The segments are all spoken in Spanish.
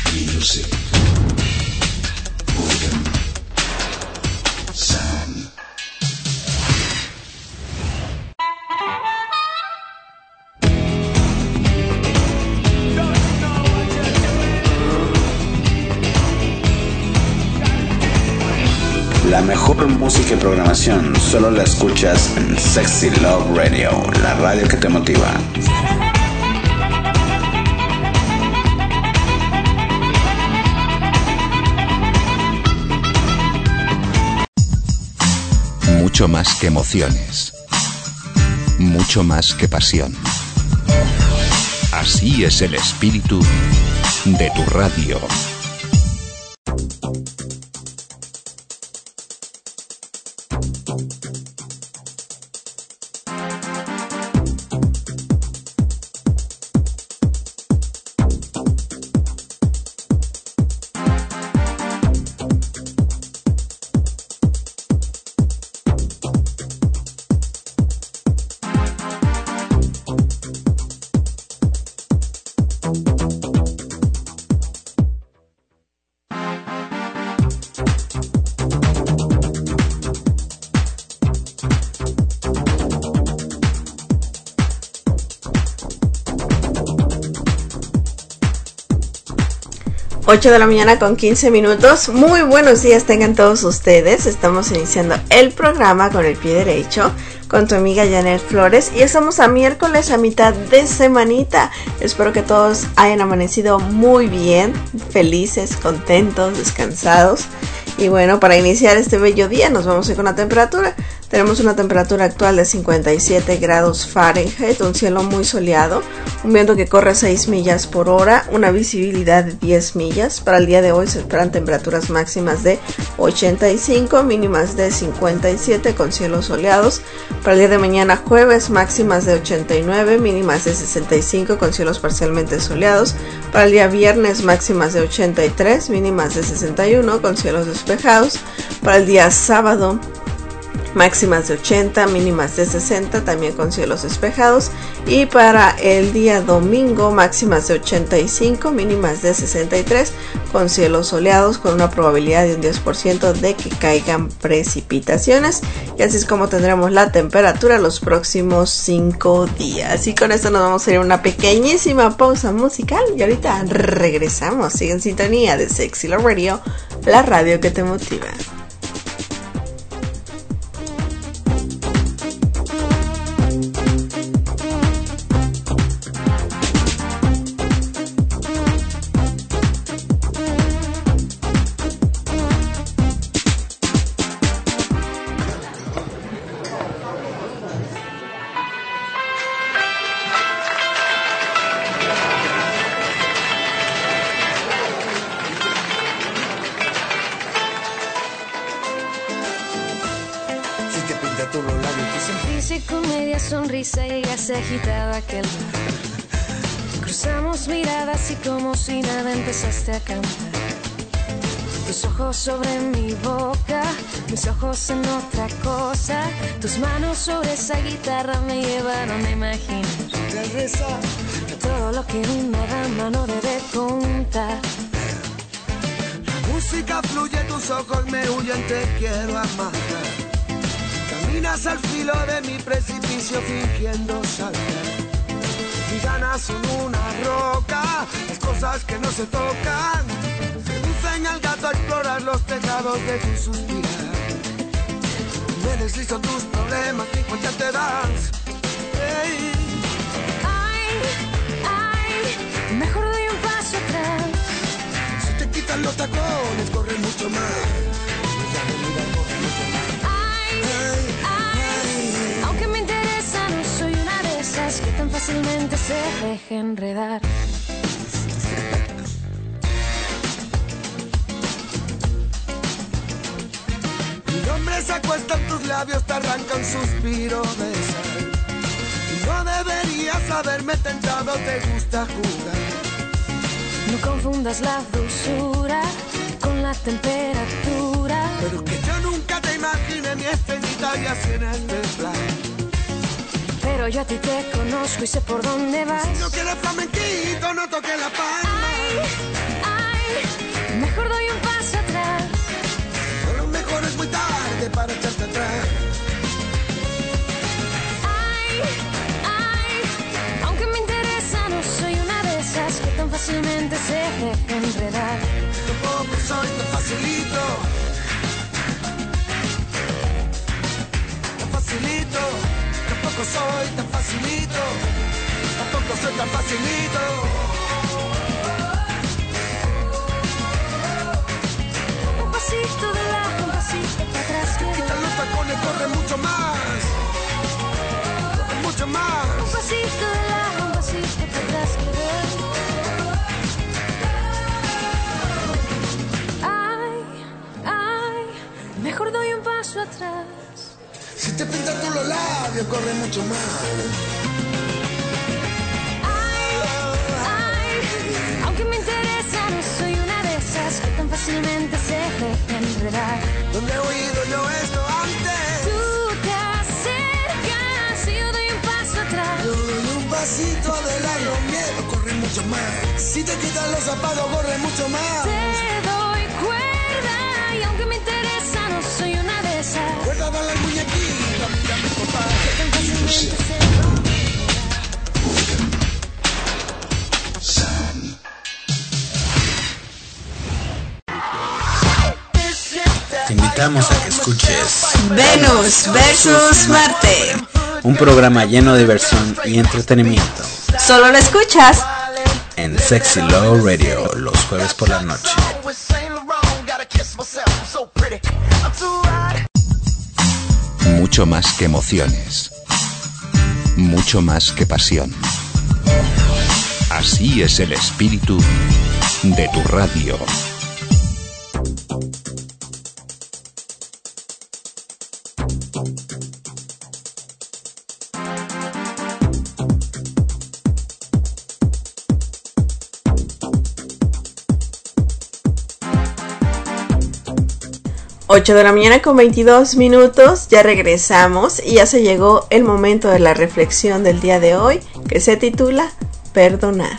Music. Urban Sound. La mejor música y programación solo la escuchas en Sexy Love Radio, la radio que te motiva. Mucho más que emociones, mucho más que pasión. Así es el espíritu de tu radio. Ocho de la mañana con 15 minutos. Muy buenos días tengan todos ustedes. Estamos iniciando el programa con el pie derecho con tu amiga Janet Flores y estamos a miércoles a mitad de semanita. Espero que todos hayan amanecido muy bien, felices, contentos, descansados. Y bueno, para iniciar este bello día nos vamos a ir con la temperatura. Tenemos una temperatura actual de 57 grados Fahrenheit, un cielo muy soleado, un viento que corre 6 millas por hora, una visibilidad de 10 millas. Para el día de hoy se esperan temperaturas máximas de 85, mínimas de 57 con cielos soleados. Para el día de mañana jueves máximas de 89, mínimas de 65 con cielos parcialmente soleados. Para el día viernes máximas de 83, mínimas de 61 con cielos despejados. Para el día sábado máximas de 80, mínimas de 60, también con cielos despejados. Y para el día domingo, máximas de 85, mínimas de 63, con cielos soleados, con una probabilidad de un 10% de que caigan precipitaciones. Y así es como tendremos la temperatura los próximos 5 días. Y con esto nos vamos a ir a una pequeñísima pausa musical. Y ahorita regresamos. Sigue en sintonía de Sexy Love Radio, la radio que te motiva. Se agitaba aquel bar. Cruzamos miradas y como si nada empezaste a cantar. Tus ojos sobre mi boca, mis ojos en otra cosa. Tus manos sobre esa guitarra me llevaron a imaginar todo lo que una dama no debe contar. La música fluye, tus ojos me huyen, te quiero amar. Caminas al filo de mi precipicio fingiendo saltar. Mis ganas son una roca, las cosas que no se tocan. Seducen al gato a explorar los tejados de tu suspirar. Me deslizo tus problemas y cuenta te das. Hey. Ay, mejor doy un paso atrás. Si te quitan los tacones, corre mucho más. Aunque me interesa, no soy una de esas que tan fácilmente se deja enredar. Mi nombre se acuesta en tus labios, te arranca un suspiro de sal. Y no deberías haberme tentado, te gusta jugar. No confundas la dulzura con la temperatura. Pero que yo nunca te imaginé mi estrellita y así en este plan. Pero yo a ti te conozco y sé por dónde vas. Si no quieres flamenquito, no toques la palma. Ay, atrás. Aunque me interesa, no soy una de esas que tan fácilmente se deja enredar. Tampoco soy tan facilito. Tan facilito. Tampoco soy tan facilito. Tampoco soy tan facilito. Un pasito de lado, un pasito para atrás. Quita los tacones, corre mucho más. Corre mucho más. Un pasito de lado, un pasito para atrás. Ay, mejor doy un paso atrás. Si te pintas tú los labios, corre mucho más. Aunque me interesa, no soy una de esas que tan fácilmente se deja enredar. ¿Dónde he oído yo esto antes? Tú te acercas y yo doy un paso atrás. Yo doy un pasito adelante, miedo, corre mucho más. Si te quitan los zapatos, corre mucho más. Te doy cuerda y aunque me interesa, no soy una de esas. Cuerda, dale al muñequito, mírame, papá. Que tan fácilmente se deja enredar. Te invitamos a que escuches Venus versus Marte. un programa lleno de diversión y entretenimiento Solo lo escuchas en Sexy Love Radio los jueves por la noche. Mucho más que emociones. Mucho más que pasión. Así es el espíritu de tu radio. Ocho de la mañana con 22 minutos, ya regresamos y ya se llegó el momento de la reflexión del día de hoy, que se titula Perdonar.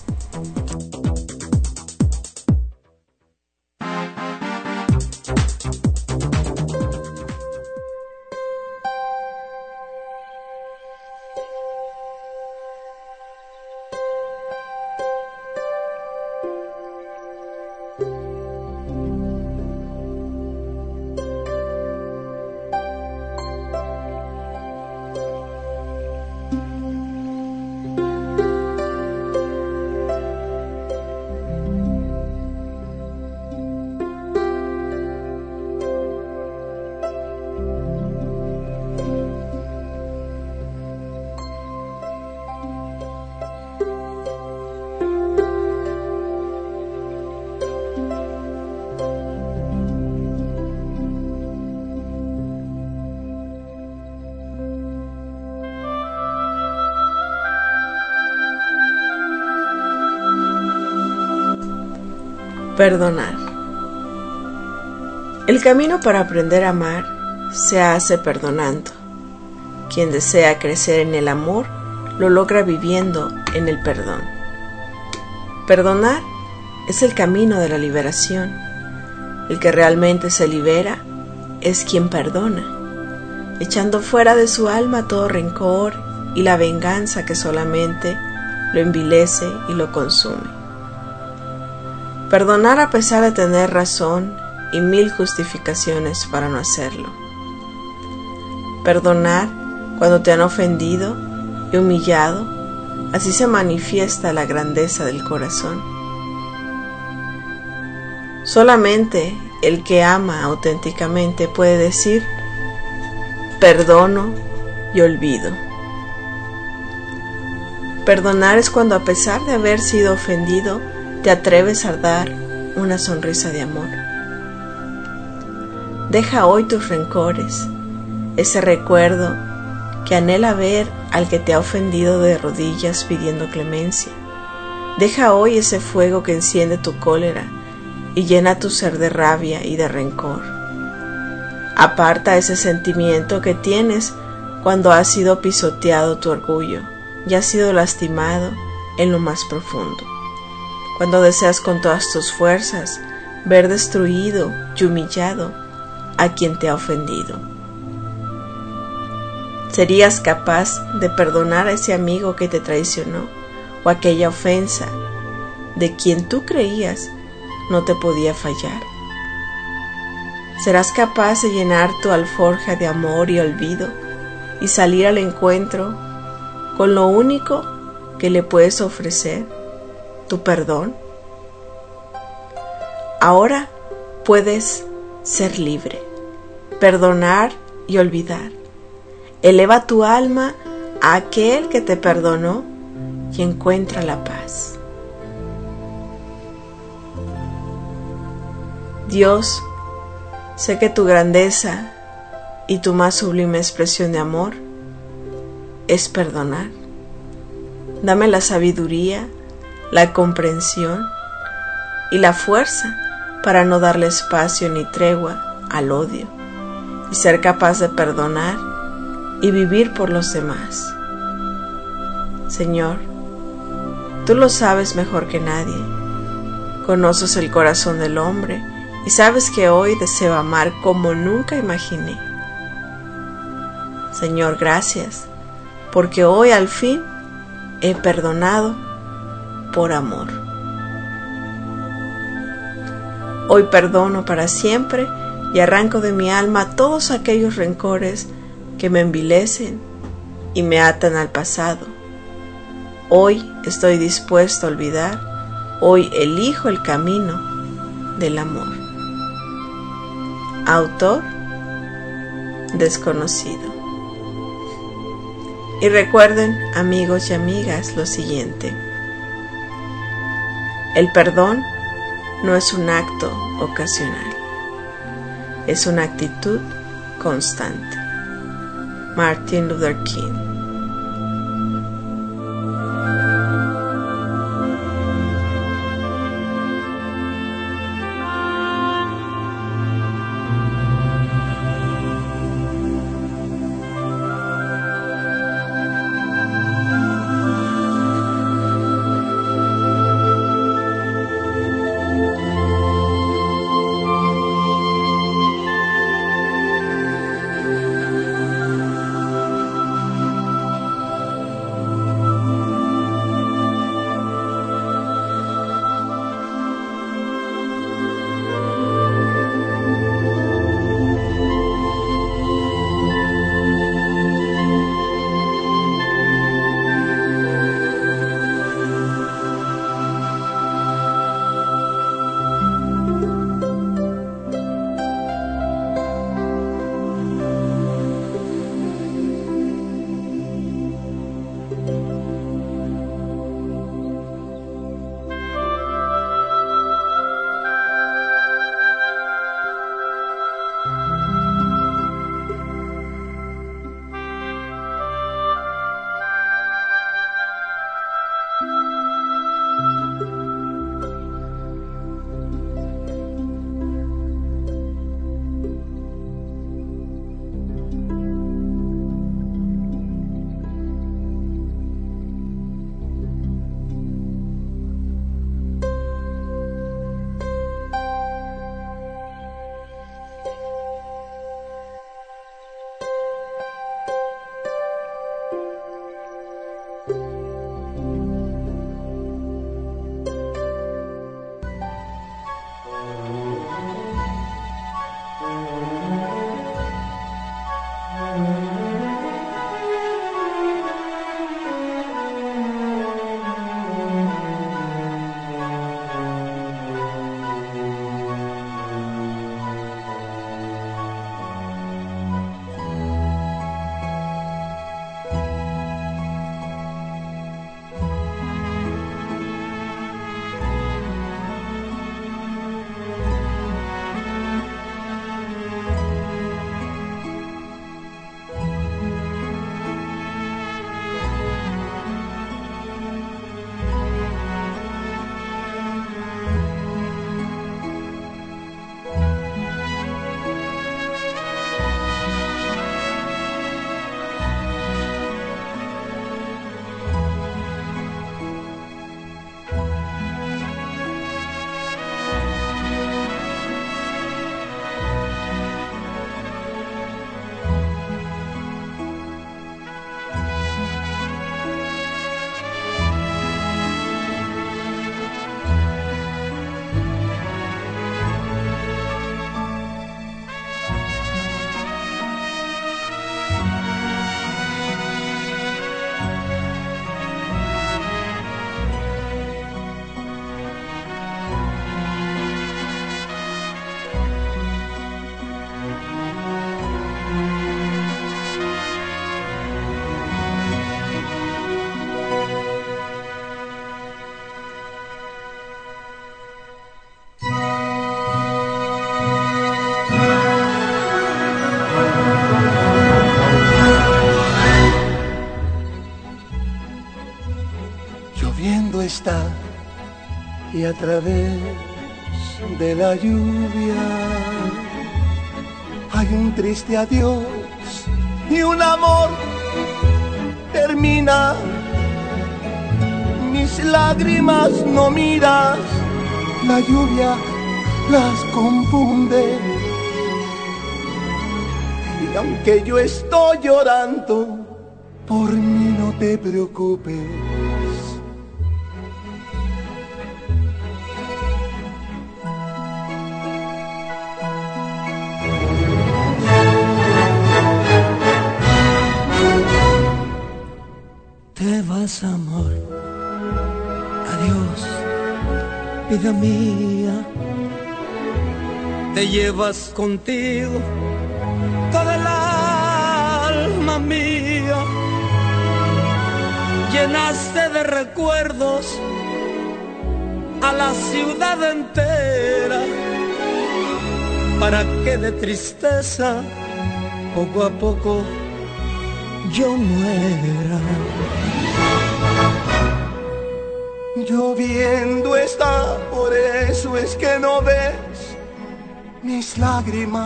Perdonar. El camino para aprender a amar se hace perdonando. Quien desea crecer en el amor lo logra viviendo en el perdón. Perdonar es el camino de la liberación. El que realmente se libera es quien perdona, echando fuera de su alma todo rencor y la venganza que solamente lo envilece y lo consume. Perdonar a pesar de tener razón y mil justificaciones para no hacerlo. Perdonar cuando te han ofendido y humillado, así se manifiesta la grandeza del corazón. Solamente el que ama auténticamente puede decir, perdono y olvido. Perdonar es cuando a pesar de haber sido ofendido, te atreves a dar una sonrisa de amor. Deja hoy tus rencores, ese recuerdo que anhela ver al que te ha ofendido de rodillas pidiendo clemencia. Deja hoy ese fuego que enciende tu cólera y llena tu ser de rabia y de rencor. Aparta ese sentimiento que tienes cuando has sido pisoteado tu orgullo y has sido lastimado en lo más profundo. Cuando deseas con todas tus fuerzas ver destruido y humillado a quien te ha ofendido. ¿Serías capaz de perdonar a ese amigo que te traicionó o aquella ofensa de quien tú creías no te podía fallar? ¿Serás capaz de llenar tu alforja de amor y olvido y salir al encuentro con lo único que le puedes ofrecer, tu perdón? Ahora puedes ser libre, perdonar y olvidar. Eleva tu alma a aquel que te perdonó y encuentra la paz. Dios, sé que tu grandeza y tu más sublime expresión de amor es perdonar. Dame la sabiduría, la comprensión y la fuerza para no darle espacio ni tregua al odio y ser capaz de perdonar y vivir por los demás. Señor, tú lo sabes mejor que nadie. Conoces el corazón del hombre y sabes que hoy deseo amar como nunca imaginé. Señor, gracias, porque hoy al fin he perdonado por amor. Hoy perdono para siempre y arranco de mi alma todos aquellos rencores que me envilecen y me atan al pasado. Hoy estoy dispuesto a olvidar, hoy elijo el camino del amor. Autor desconocido. Y recuerden, amigos y amigas, lo siguiente: el perdón no es un acto ocasional, es una actitud constante. Martin Luther King. y a través de la lluvia hay un triste adiós y un amor termina. Mis lágrimas no miras, la lluvia las confunde. Y aunque yo estoy llorando, por mí no te preocupes. Te vas, amor, adiós, vida mía. Te llevas contigo toda el alma mía. Llenaste de recuerdos a la ciudad entera, para que de tristeza poco a poco yo muera. Lloviendo está, por eso es que no ves mis lágrimas,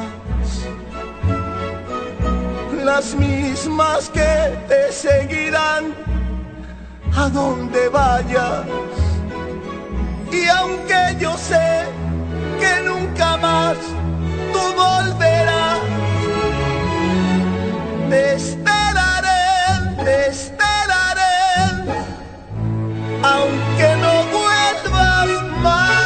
las mismas que te seguirán a donde vayas. Y aunque yo sé que nunca más tú volverás, te esperaré, aunque no vuelvas más.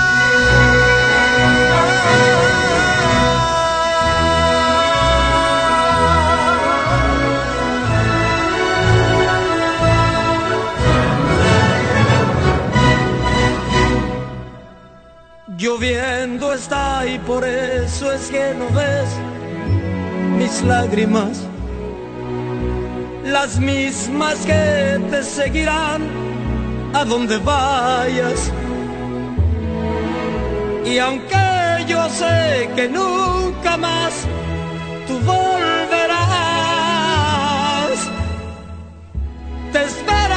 Lloviendo está y por eso es que no ves mis lágrimas, las mismas que te seguirán a donde vayas. Y aunque yo sé que nunca más tú volverás, te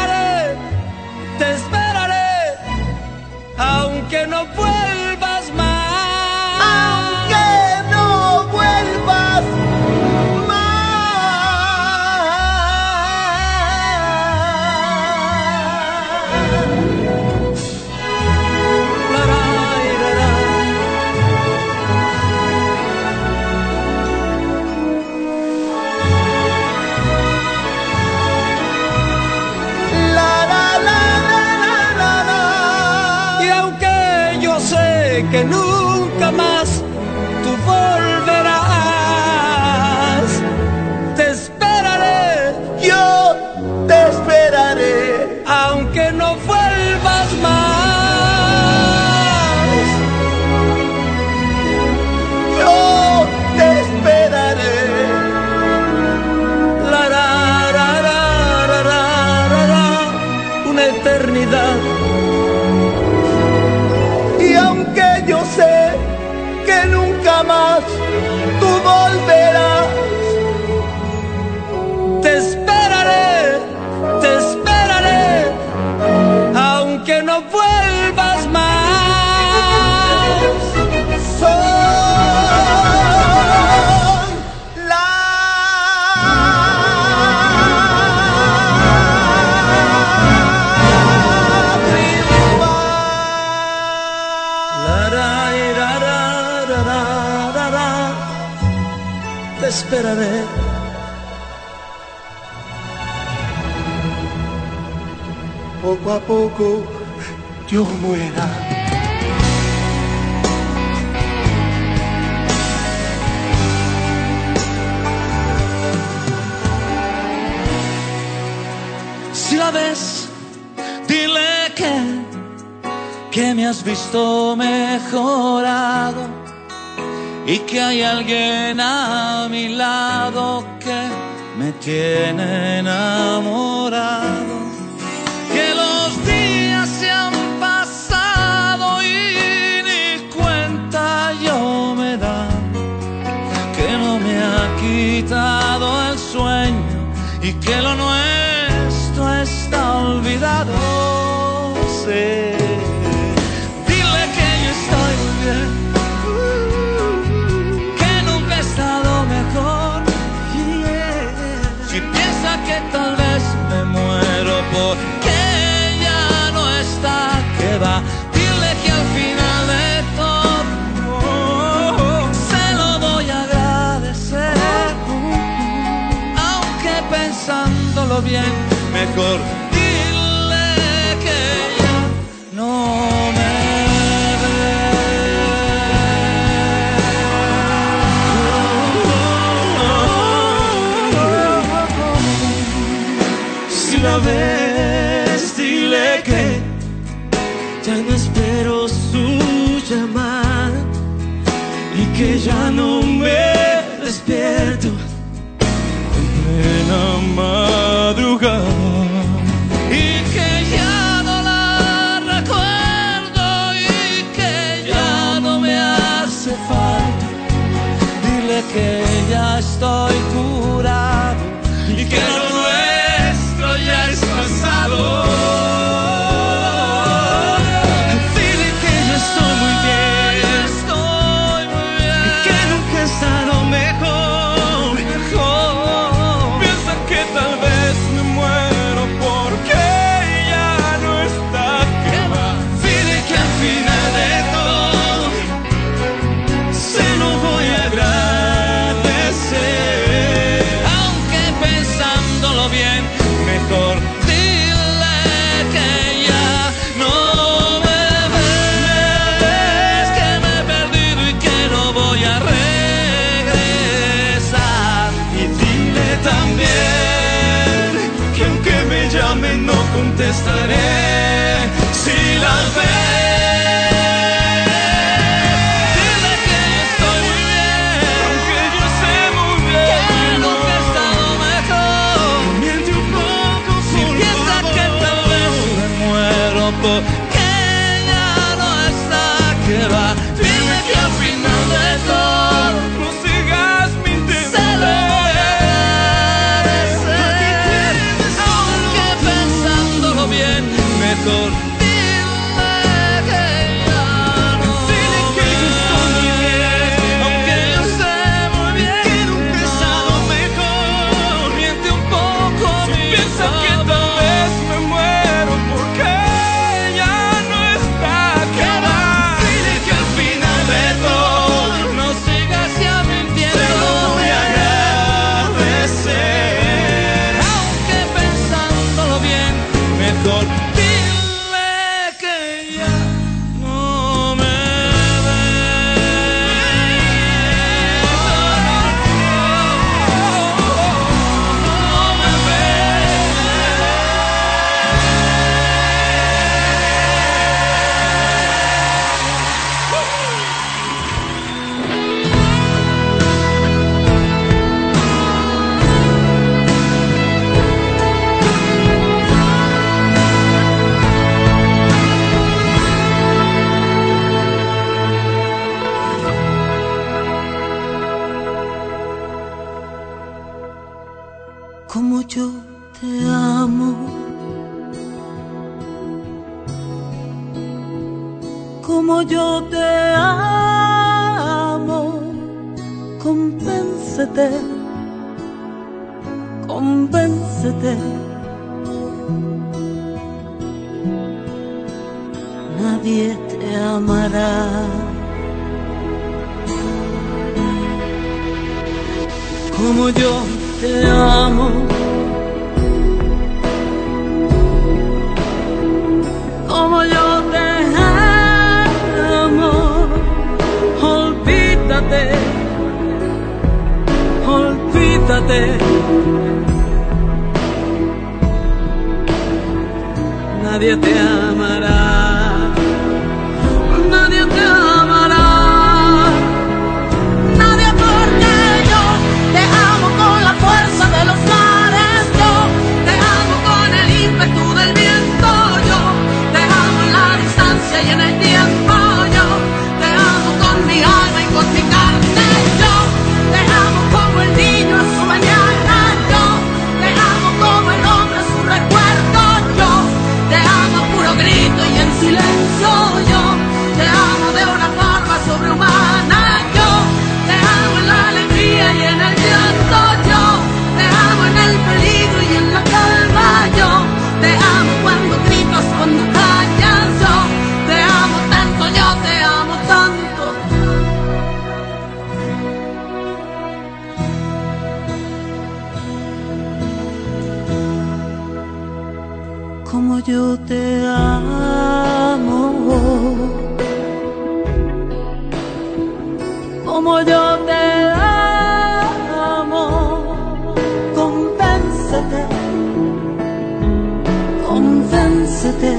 esperaré, aunque no vuelvas más. Aunque no vuelvas que nunca más tú volverás. Te esperaré, yo te esperaré, aunque no vuelvas más. Yo te esperaré. Una eternidad. Yo sé que nunca más tú volverás. Te esperaré, aunque no vuelvas más. Soy te esperaré. Poco a poco yo muera. Si la ves, dile que me has visto mejorado y que hay alguien a mi lado que me tiene enamorado. Que los días se han pasado y ni cuenta yo me da, que no me ha quitado el sueño y que lo nuestro está olvidado. Sé va. Dile que al final de todo se lo voy a agradecer. Aunque pensándolo bien, mejor dile que ya no me la vez, dile que ya no espero su llamada y que ya no me despierto en plena madrugada y que ya no la recuerdo y que ya no me hace falta. Dile que ya estoy curado y que lo nuestro ya es pasado. Dile que yo estoy muy bien, y que nunca he estado mejor. Piensa que tal vez me muero porque ya no está. ¿Qué va? Dile que al final de todo se lo voy a agradecer. Aunque pensándolo bien, mejor dile que ya no me ves, que me he perdido y que no voy a regresar. Y dile también que aunque me llamen no contestaré si las ves. Dile que estoy muy bien, Aunque yo sé muy bien que nunca he estado mejor. miente un poco, Si por piensa favor. que tal vez me muero porque ya no está, que va. Dile que al final de todo No sigas mintiendo. se lo voy a agradecer. Aunque pensándolo bien, mejor dile que ya no Dile que yo estoy muy bien, aunque yo sé muy bien que nunca he estado mejor. miente un poco mi Piensa que tal vez me muero porque ya no está. Que va. Dile que al final de todo no sigas ya mintiendo. se lo voy a agradecer. Aunque pensándolo bien, mejor dile que ya no me Como yo te amo, como yo te amo, convéncete, convéncete. Nadie te amará como yo te amo, como yo te amo. Olvídate, olvídate. Nadie te amará, nadie te amará. Nadie, porque yo te amo con la fuerza de los mares, yo te amo con el ímpetu del viento, yo te amo en la distancia y en el tiempo, yo te amo con mi alma y con mi carne, yo te amo como el niño a su mañana, yo te amo como el hombre a su recuerdo, yo te amo a puro grito te amo, como yo te amo, convéncete, convéncete.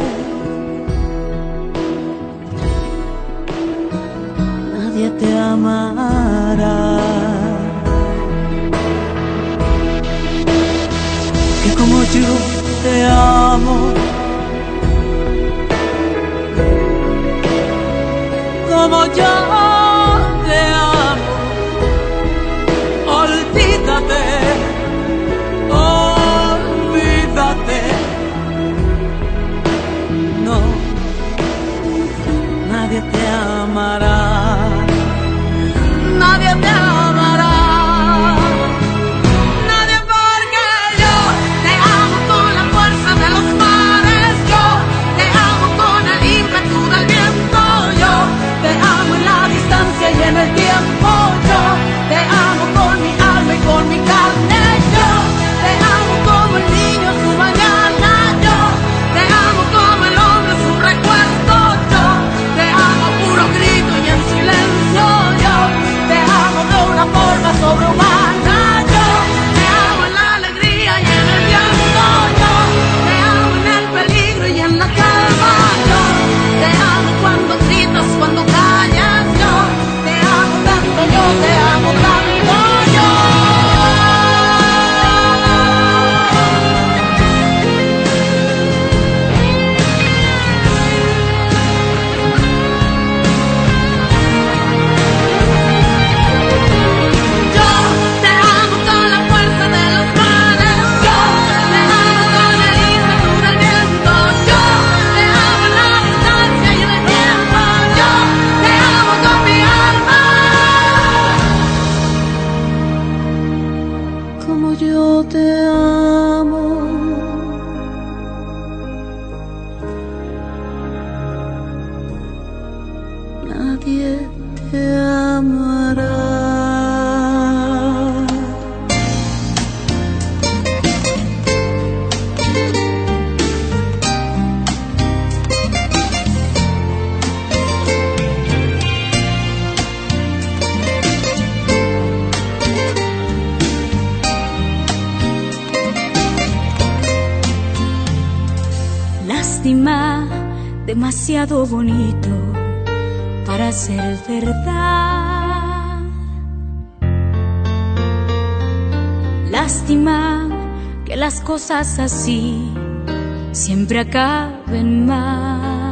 Nadie te amará que como yo te amo, como yo te amo. Olvídate, olvídate. No, nadie te amará. Nadie te amará, nadie, porque yo te amo con la fuerza de los mares, yo te amo con el ímpetu del viento, yo te amo en la distancia y en el tiempo, yo te amo con mi alma y con mi carne, yo te amo como el niño en su mañana, yo te amo como el hombre en su recuerdo, yo te amo a puro grito y en silencio, yo te amo de una forma sobrehumana, yo te amo en la alegría y en el llanto, yo te amo en el peligro y en la calma, yo te amo cuando gritas, cuando callas, yo te amo tanto, yo te amo tanto, yo. Yo te amo, nadie te amará. Demasiado bonito para ser verdad. Lástima que las cosas así siempre acaben mal.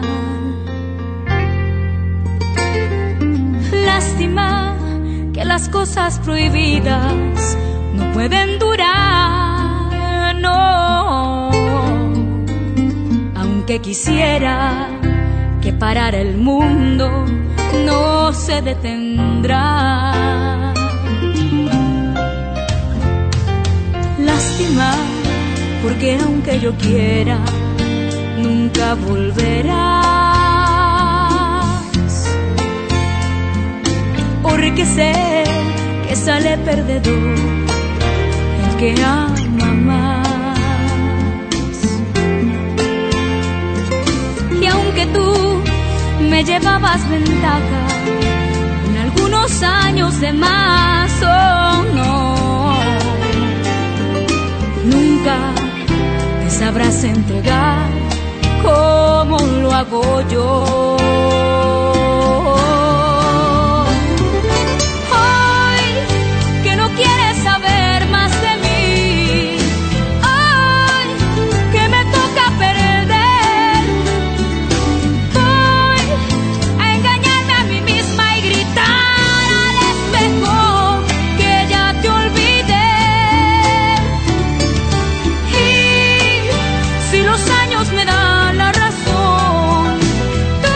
Lástima que las cosas prohibidas no pueden durar, no. Que quisiera que parar el mundo, no se detendrá. Lástima, porque aunque yo quiera, nunca volverás. Porque sé que sale perdedor el que ama más. Que tú me llevabas ventaja en algunos años de más, oh no, nunca te sabrás entregar como lo hago yo. Hoy que no quieres saber más de mí, hoy que me toca perder, me da la razón. Tú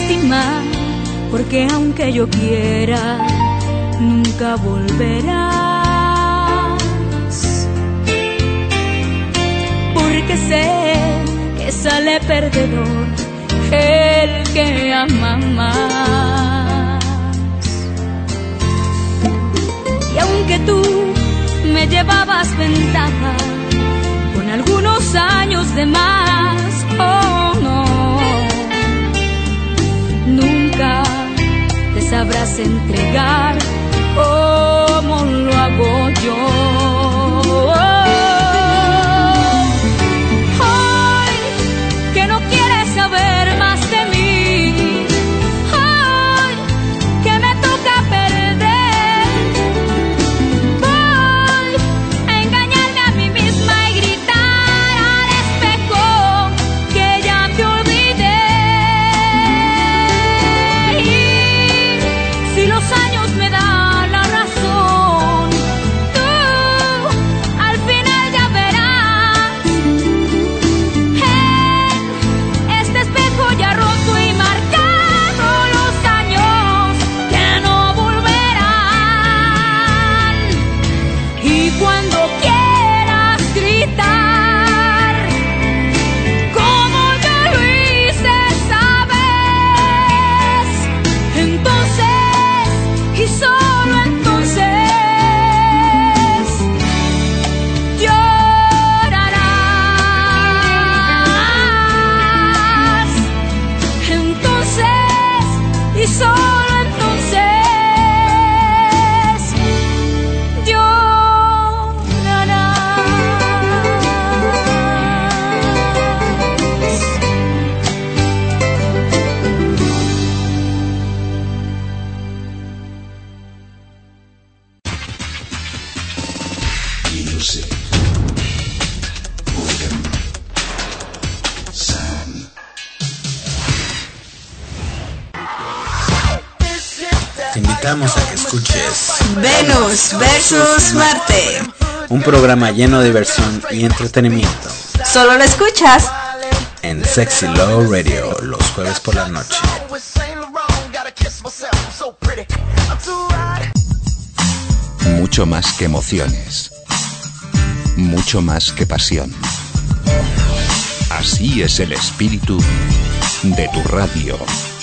lástima, porque aunque yo quiera, nunca volverás. Porque sé que sale perdedor el que ama más. Y aunque tú me llevabas ventaja con algunos años de más, oh no, nunca te sabrás entregar como lo hago yo. Hoy que no quieres saber más de mí, hoy que me toca perder, voy a engañarme a mí misma y gritar al espejo que ya te olvidé. Y si los años me dan la razón, tú al final ya verás. Este espejo ya roto y marcado los años que no volverán. Y cuando quieras gritar como yo lo hice, sabes, entonces y solo entonces llorarás. Entonces y solo entonces Music. Rhythm. Sound. Te invitamos a que escuches Venus versus Marte. un programa lleno de diversión y entretenimiento Solo lo escuchas en Sexy Love Radio los jueves por la noche. Mucho más que emociones. Mucho más que pasión. Así es el espíritu de tu radio.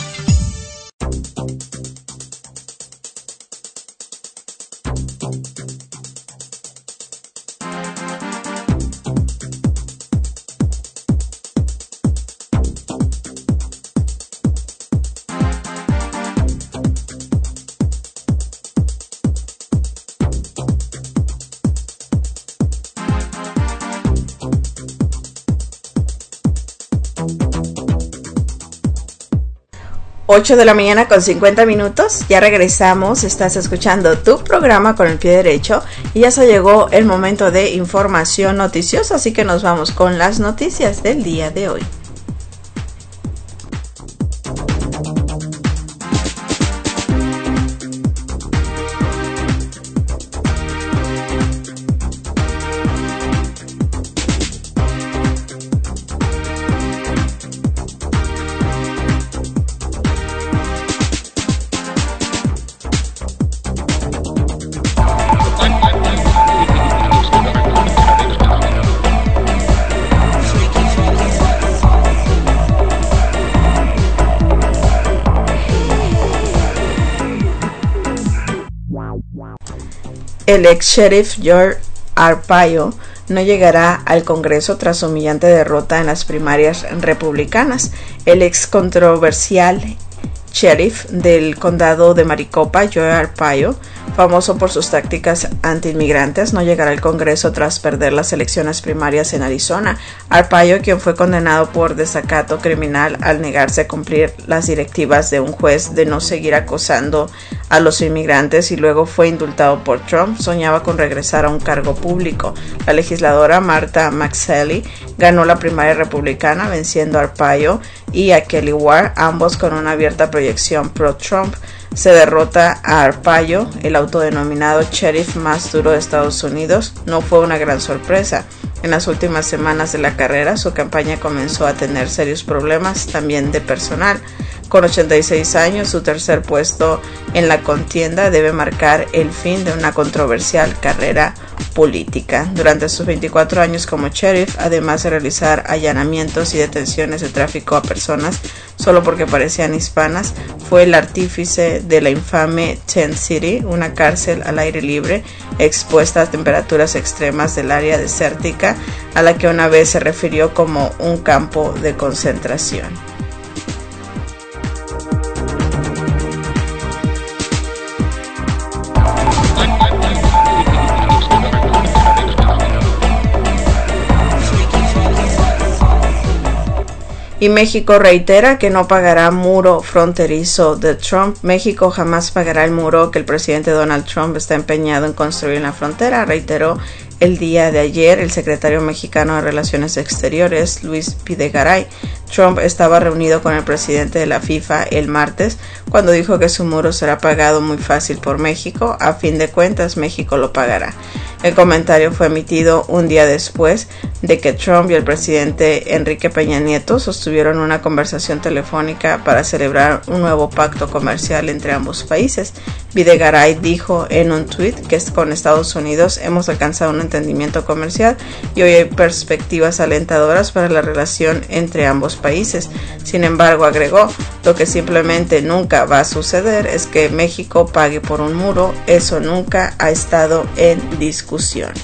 Ocho de la mañana con 50 minutos, ya regresamos, estás escuchando tu programa con el pie derecho y ya se llegó el momento de información noticiosa, así que nos vamos con las noticias del día de hoy. El ex sheriff George Arpaio no llegará al Congreso tras su humillante derrota en las primarias republicanas. El ex controversial sheriff del condado de Maricopa, Joe Arpaio, famoso por sus tácticas antiinmigrantes, no llegará al Congreso tras perder las elecciones primarias en Arizona. Arpaio, quien fue condenado por desacato criminal al negarse a cumplir las directivas de un juez de no seguir acosando a los inmigrantes y luego fue indultado por Trump, soñaba con regresar a un cargo público. La legisladora Martha McSally ganó la primaria republicana venciendo a Arpaio y a Kelly Ward, ambos con una abierta proyección pro-Trump. Se derrota a Arpaio, el autodenominado sheriff más duro de Estados Unidos. No fue una gran sorpresa. En las últimas semanas de la carrera, su campaña comenzó a tener serios problemas también de personal. Con 86 años, su tercer puesto en la contienda debe marcar el fin de una controversial carrera política. Durante sus 24 años como sheriff, además de realizar allanamientos y detenciones de tráfico a personas solo porque parecían hispanas, fue el artífice de la infame Tent City, una cárcel al aire libre expuesta a temperaturas extremas del área desértica, a la que una vez se refirió como un campo de concentración. Y México reitera que no pagará muro fronterizo de Trump. México jamás pagará el muro que el presidente Donald Trump está empeñado en construir en la frontera, reiteró el día de ayer el secretario mexicano de Relaciones Exteriores, Luis Videgaray. Trump estaba reunido con el presidente de la FIFA el martes cuando dijo que su muro será pagado muy fácil por México. A fin de cuentas, México lo pagará. El comentario fue emitido un día después de que Trump y el presidente Enrique Peña Nieto sostuvieron una conversación telefónica para celebrar un nuevo pacto comercial entre ambos países. Videgaray dijo en un tuit que con Estados Unidos hemos alcanzado un entendimiento comercial y hoy hay perspectivas alentadoras para la relación entre ambos países. Sin embargo, agregó, lo que simplemente nunca va a suceder es que México pague por un muro. Eso nunca ha estado en discusión.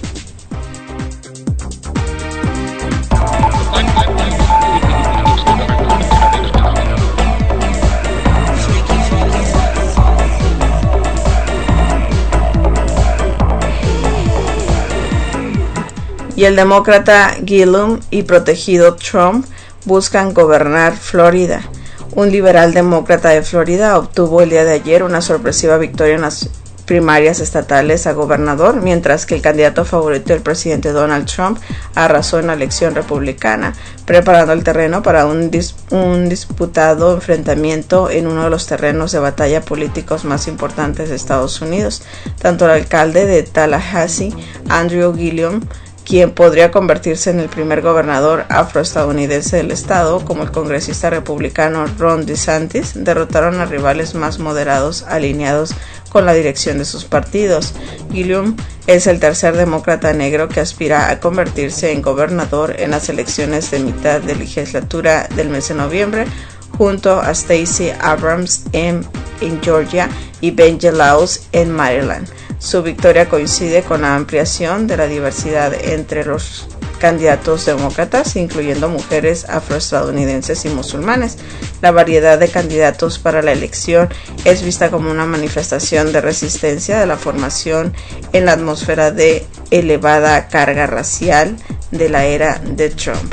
Y el demócrata Gillum y protegido Trump buscan gobernar Florida. Un liberal demócrata de Florida obtuvo el día de ayer una sorpresiva victoria en las primarias estatales a gobernador, mientras que el candidato favorito del presidente Donald Trump arrasó en la elección republicana, preparando el terreno para un disputado enfrentamiento en uno de los terrenos de batalla políticos más importantes de Estados Unidos. Tanto el alcalde de Tallahassee, Andrew Gillum, quien podría convertirse en el primer gobernador afroestadounidense del estado, como el congresista republicano Ron DeSantis, derrotaron a rivales más moderados alineados con la dirección de sus partidos. Gillum es el tercer demócrata negro que aspira a convertirse en gobernador en las elecciones de mitad de legislatura del mes de noviembre, junto a Stacey Abrams en Georgia y Ben Jealous en Maryland. Su victoria coincide con la ampliación de la diversidad entre los candidatos demócratas, incluyendo mujeres afroestadounidenses y musulmanes. La variedad de candidatos para la elección es vista como una manifestación de resistencia de la formación en la atmósfera de elevada carga racial de la era de Trump.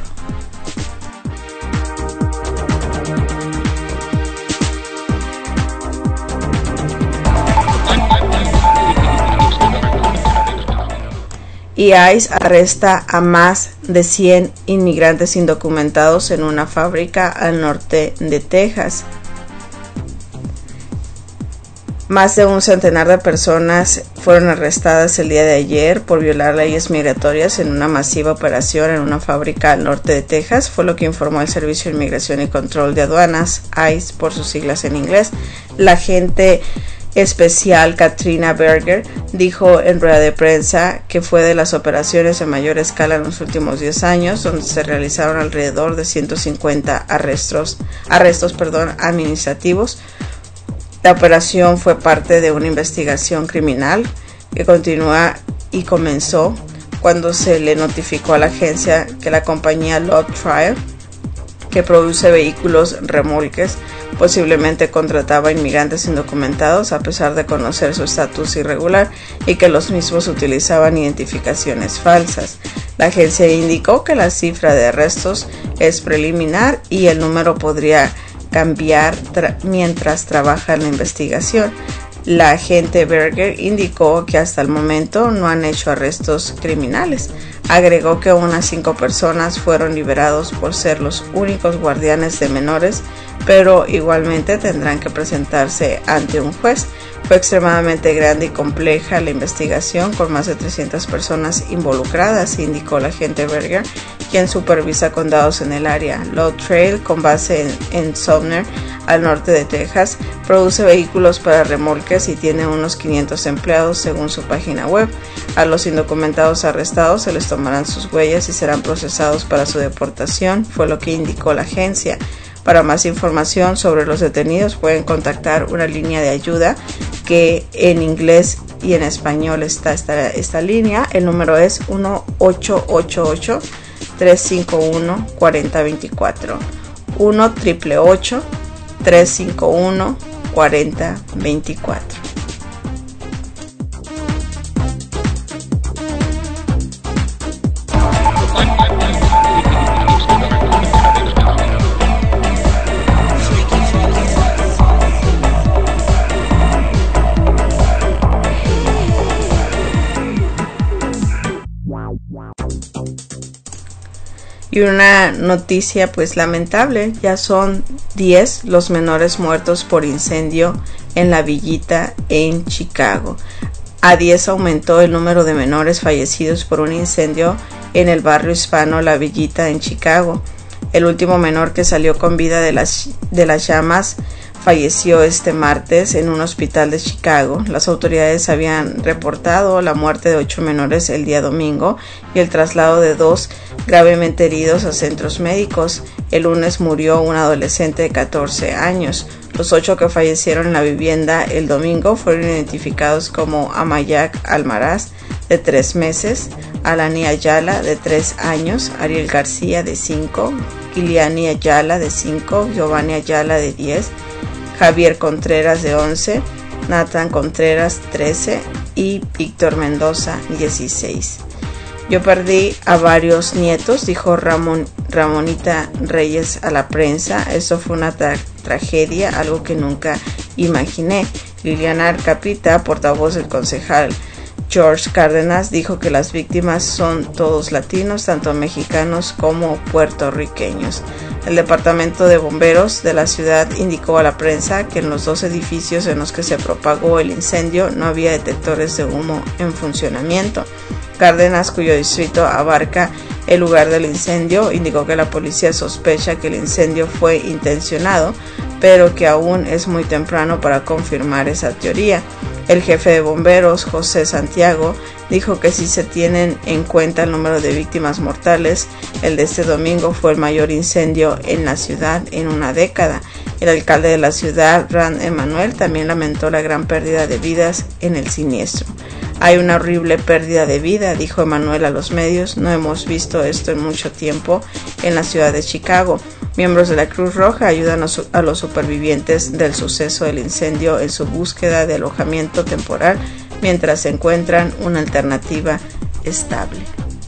Y ICE arresta a más de 100 inmigrantes indocumentados en una fábrica al norte de Texas. Más de un centenar de personas fueron arrestadas el día de ayer por violar leyes migratorias en una masiva operación en una fábrica al norte de Texas, fue lo que informó el Servicio de Inmigración y Control de Aduanas, ICE por sus siglas en inglés. La agente especial Katrina Berger dijo en rueda de prensa que fue de las operaciones de mayor escala en los últimos 10 años, donde se realizaron alrededor de 150 arrestos administrativos. La operación fue parte de una investigación criminal que continúa y comenzó cuando se le notificó a la agencia que la compañía Lot Trial, que produce vehículos remolques, posiblemente contrataba inmigrantes indocumentados a pesar de conocer su estatus irregular y que los mismos utilizaban identificaciones falsas. La agencia indicó que la cifra de arrestos es preliminar y el número podría cambiar mientras trabaja en la investigación. La agente Berger indicó que hasta el momento no han hecho arrestos criminales. Agregó que unas 5 personas fueron liberados por ser los únicos guardianes de menores, pero igualmente tendrán que presentarse ante un juez. Fue extremadamente grande y compleja la investigación, con más de 300 personas involucradas, indicó la agente Berger, quien supervisa condados en el área. Lot Trail, con base en Sumner, al norte de Texas. Produce vehículos para remolques y tiene unos 500 empleados según su página web. A los indocumentados arrestados se les tomarán sus huellas y serán procesados para su deportación, fue lo que indicó la agencia. Para más información sobre los detenidos pueden contactar una línea de ayuda que en inglés y en español está esta línea. El número es 1-888-351-4024. 1-888-351-4024. Y una noticia pues lamentable, ya son 10 los menores muertos por incendio en La Villita en Chicago. A 10 aumentó el número de menores fallecidos por un incendio en el barrio hispano La Villita en Chicago. El último menor que salió con vida de las llamas falleció este martes en un hospital de Chicago. Las autoridades habían reportado la muerte de 8 menores el día domingo y el traslado de 2 gravemente heridos a centros médicos. El lunes murió un adolescente de 14 años. Los 8 que fallecieron en la vivienda el domingo fueron identificados como Amayak Almaraz, de 3 meses, Alani Ayala, de 3 años, Ariel García, de 5, Kiliani Ayala, de 5, Giovanni Ayala, de 10, Javier Contreras, de 11, Nathan Contreras, 13 y Víctor Mendoza, 16. Yo perdí a varios nietos, dijo Ramonita Reyes a la prensa. Eso fue una tragedia, algo que nunca imaginé. Liliana Arcapita, portavoz del concejal George Cárdenas, dijo que las víctimas son todos latinos, tanto mexicanos como puertorriqueños. El departamento de bomberos de la ciudad indicó a la prensa que en los 2 edificios en los que se propagó el incendio no había detectores de humo en funcionamiento. Cárdenas, cuyo distrito abarca el lugar del incendio, indicó que la policía sospecha que el incendio fue intencionado, pero que aún es muy temprano para confirmar esa teoría. El jefe de bomberos, José Santiago, dijo que si se tienen en cuenta el número de víctimas mortales, el de este domingo fue el mayor incendio en la ciudad en una década. El alcalde de la ciudad, Rand Emanuel, también lamentó la gran pérdida de vidas en el siniestro. Hay una horrible pérdida de vida, dijo Emanuel a los medios. No hemos visto esto en mucho tiempo en la ciudad de Chicago. Miembros de la Cruz Roja ayudan a los supervivientes del suceso del incendio en su búsqueda de alojamiento temporal mientras encuentran una alternativa estable.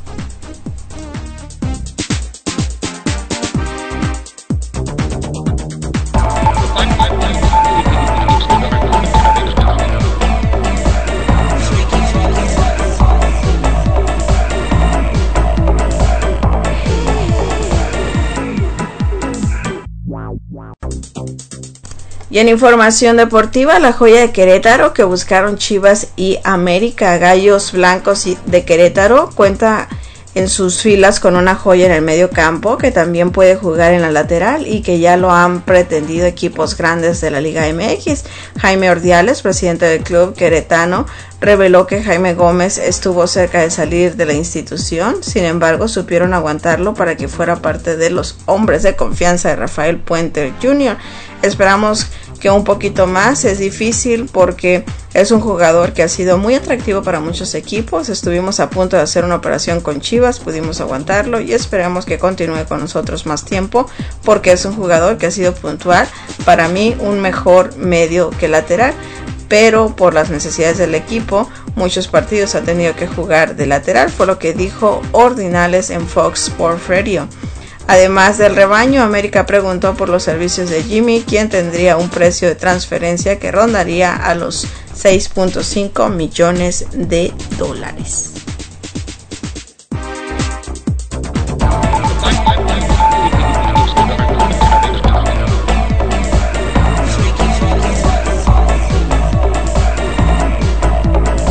Y en información deportiva, la joya de Querétaro que buscaron Chivas y América, Gallos Blancos de Querétaro cuenta en sus filas con una joya en el medio campo que también puede jugar en la lateral y que ya lo han pretendido equipos grandes de la Liga MX. Jaime Ordiales, presidente del club queretano, reveló que Jaime Gómez estuvo cerca de salir de la institución, sin embargo supieron aguantarlo para que fuera parte de los hombres de confianza de Rafael Puente Jr. Esperamos que un poquito más, es difícil porque es un jugador que ha sido muy atractivo para muchos equipos. Estuvimos a punto de hacer una operación con Chivas, pudimos aguantarlo y esperamos que continúe con nosotros más tiempo porque es un jugador que ha sido puntual, para mí un mejor medio que lateral, pero por las necesidades del equipo muchos partidos han tenido que jugar de lateral, fue lo que dijo Ordinales en Fox Sports Radio. Además del rebaño, América preguntó por los servicios de Jimmy, quien tendría un precio de transferencia que rondaría a los $6.5 millones.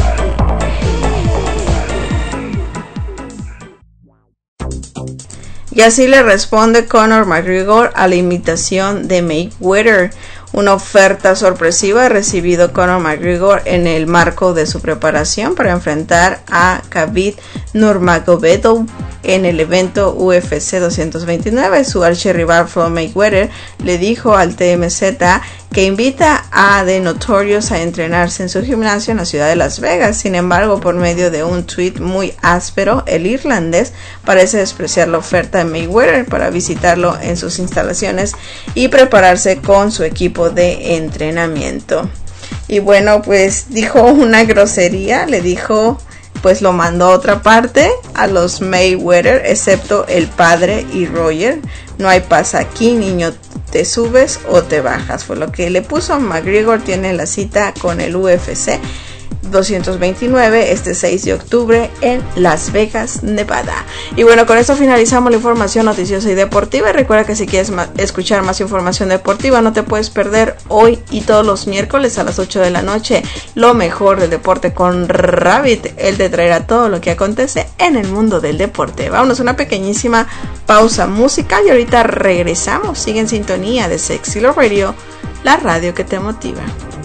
Y Y así le responde Conor McGregor a la invitación de Mayweather. Una oferta sorpresiva ha recibido Conor McGregor en el marco de su preparación para enfrentar a Khabib Nurmagomedov en el evento UFC 229. Su archirrival Floyd Mayweather le dijo al TMZ que invita a The Notorious a entrenarse en su gimnasio en la ciudad de Las Vegas. Sin embargo, por medio de un tweet muy áspero, el irlandés parece despreciar la oferta de Mayweather para visitarlo en sus instalaciones y prepararse con su equipo de entrenamiento. Y bueno, pues dijo una grosería, le dijo, pues lo mandó a otra parte a los Mayweather, excepto el padre y Roger. No hay paz aquí, niño, te subes o te bajas. Fue lo que le puso. McGregor tiene la cita con el UFC 229 este 6 de octubre en Las Vegas, Nevada. Y bueno, con esto finalizamos la información noticiosa y deportiva. Recuerda que si quieres escuchar más información deportiva, no te puedes perder hoy y todos los miércoles a las 8 de la noche lo mejor del deporte con Rabbit. Él te traerá todo lo que acontece en el mundo del deporte. Vámonos a una pequeñísima pausa musical y ahorita regresamos. Sigue en sintonía de Sexy Love Radio, la radio que te motiva.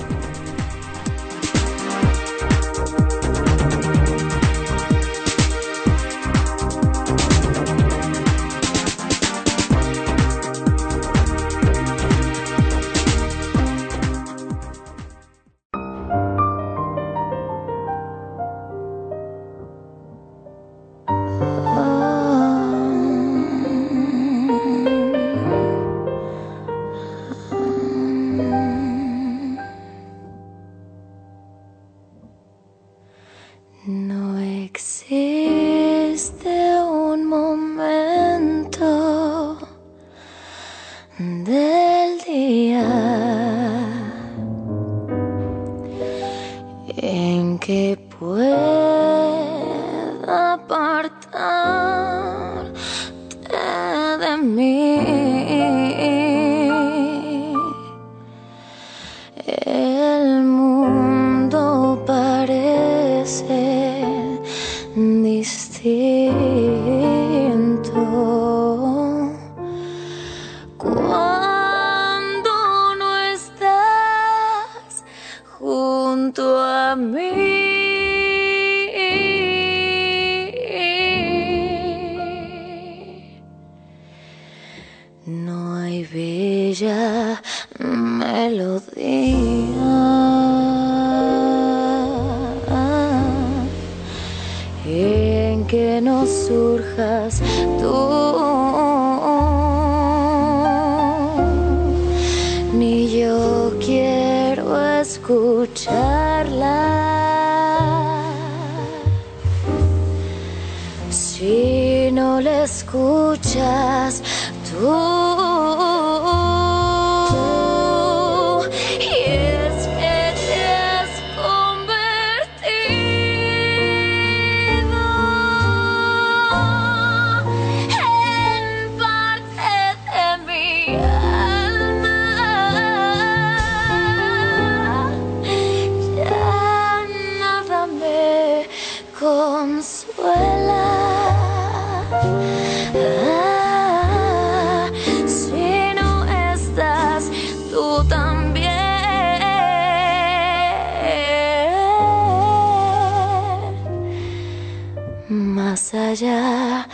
Más allá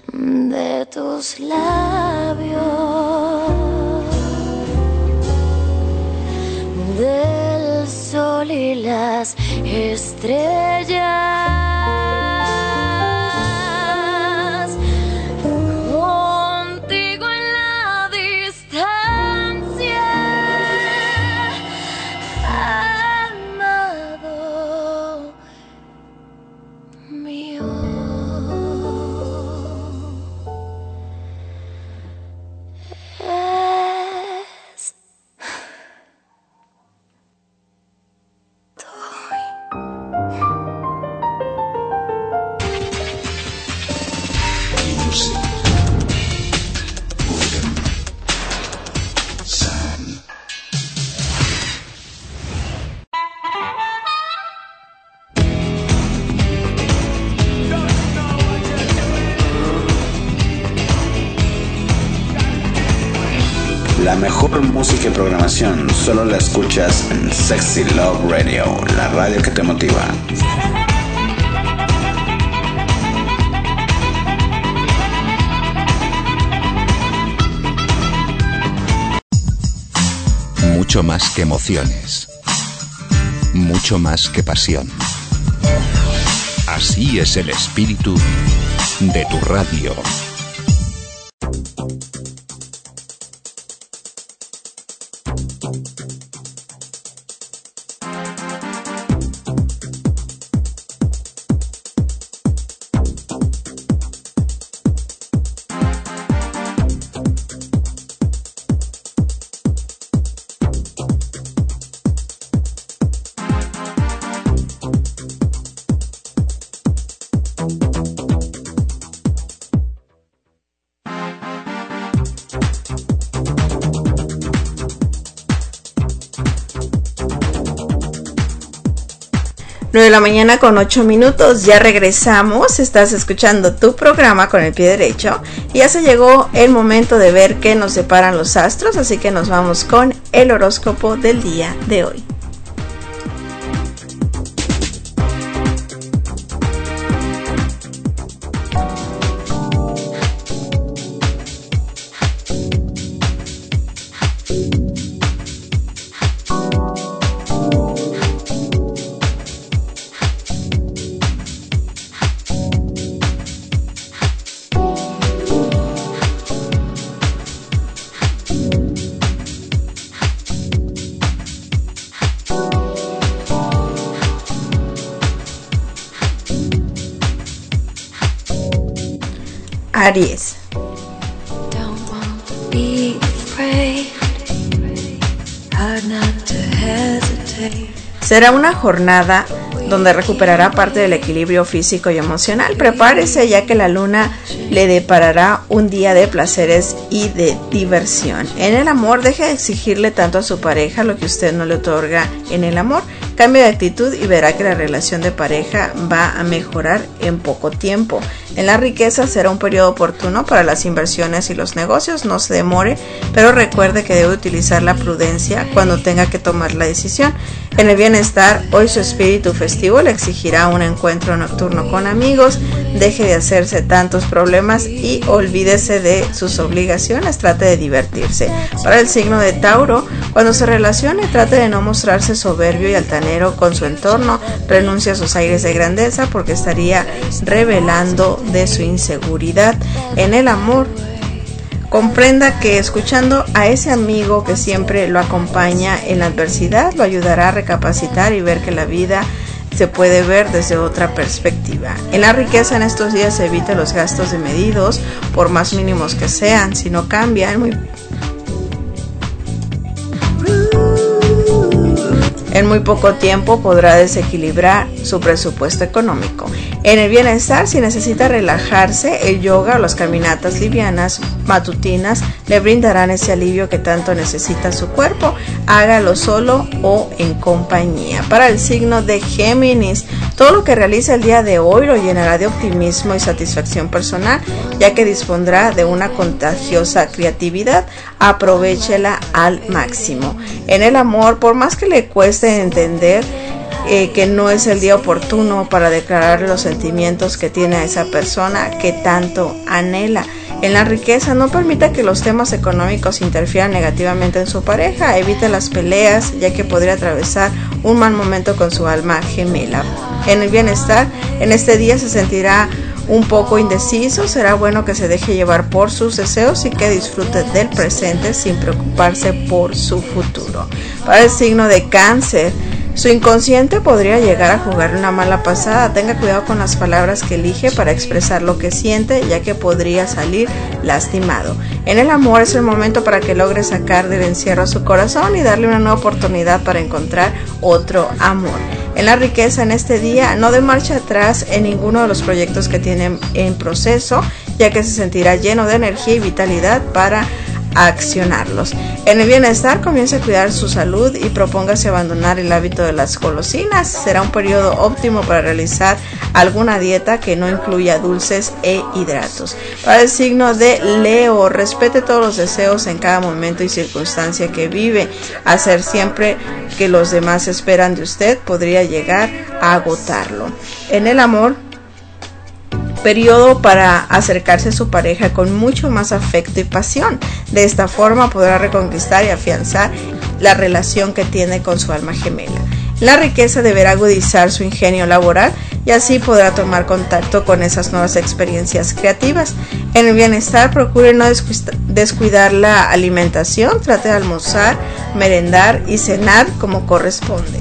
de tus labios, del sol y las estrellas. La mejor música y programación solo la escuchas en Sexy Love Radio, la radio que te motiva. Mucho más que emociones. Mucho más que pasión. Así es el espíritu de tu radio. De la mañana con 8 minutos, ya regresamos, estás escuchando tu programa con el pie derecho y ya se llegó el momento de ver qué nos separan los astros, así que nos vamos con el horóscopo del día de hoy. Aries. Será una jornada donde recuperará parte del equilibrio físico y emocional. Prepárese, ya que la luna le deparará un día de placeres y de diversión. En el amor, deje de exigirle tanto a su pareja lo que usted no le otorga en el amor. Cambie de actitud y verá que la relación de pareja va a mejorar en poco tiempo. En la riqueza, será un periodo oportuno para las inversiones y los negocios. No se demore, pero recuerde que debe utilizar la prudencia cuando tenga que tomar la decisión. En el bienestar, hoy su espíritu festivo le exigirá un encuentro nocturno con amigos. Deje de hacerse tantos problemas y olvídese de sus obligaciones. Trate de divertirse. Para el signo de Tauro, cuando se relacione, trate de no mostrarse soberbio y altanero con su entorno. Renuncie a sus aires de grandeza porque estaría revelando de su inseguridad. En el amor, comprenda que escuchando a ese amigo que siempre lo acompaña en la adversidad lo ayudará a recapacitar y ver que la vida se puede ver desde otra perspectiva. En la riqueza, en estos días evite los gastos desmedidos, por más mínimos que sean. Si no cambia en muy poco tiempo podrá desequilibrar su presupuesto económico. En el bienestar, si necesita relajarse, el yoga o las caminatas livianas matutinas le brindarán ese alivio que tanto necesita su cuerpo. Hágalo solo o en compañía. Para el signo de Géminis, todo lo que realice el día de hoy lo llenará de optimismo y satisfacción personal, ya que dispondrá de una contagiosa creatividad. Aprovéchela al máximo. En el amor, por más que le cueste entender que no es el día oportuno para declarar los sentimientos que tiene a esa persona que tanto anhela. En la riqueza, no permita que los temas económicos interfieran negativamente en su pareja. Evite las peleas, ya que podría atravesar un mal momento con su alma gemela. En el bienestar, en este día se sentirá un poco indeciso. Será bueno que se deje llevar por sus deseos y que disfrute del presente sin preocuparse por su futuro. Para el signo de Cáncer, su inconsciente podría llegar a jugarle una mala pasada. Tenga cuidado con las palabras que elige para expresar lo que siente, ya que podría salir lastimado. En el amor, es el momento para que logre sacar del encierro a su corazón y darle una nueva oportunidad para encontrar otro amor. En la riqueza, en este día, no dé marcha atrás en ninguno de los proyectos que tienen en proceso, ya que se sentirá lleno de energía y vitalidad para a accionarlos. En el bienestar, comience a cuidar su salud y propóngase abandonar el hábito de las golosinas. Será un periodo óptimo para realizar alguna dieta que no incluya dulces e hidratos. Para el signo de Leo, respete todos los deseos en cada momento y circunstancia que vive. Hacer siempre que los demás esperan de usted podría llegar a agotarlo. En el amor, periodo para acercarse a su pareja con mucho más afecto y pasión. De esta forma podrá reconquistar y afianzar la relación que tiene con su alma gemela. La riqueza deberá agudizar su ingenio laboral y así podrá tomar contacto con esas nuevas experiencias creativas. En el bienestar, procure no descuidar la alimentación, trate de almorzar, merendar y cenar como corresponde.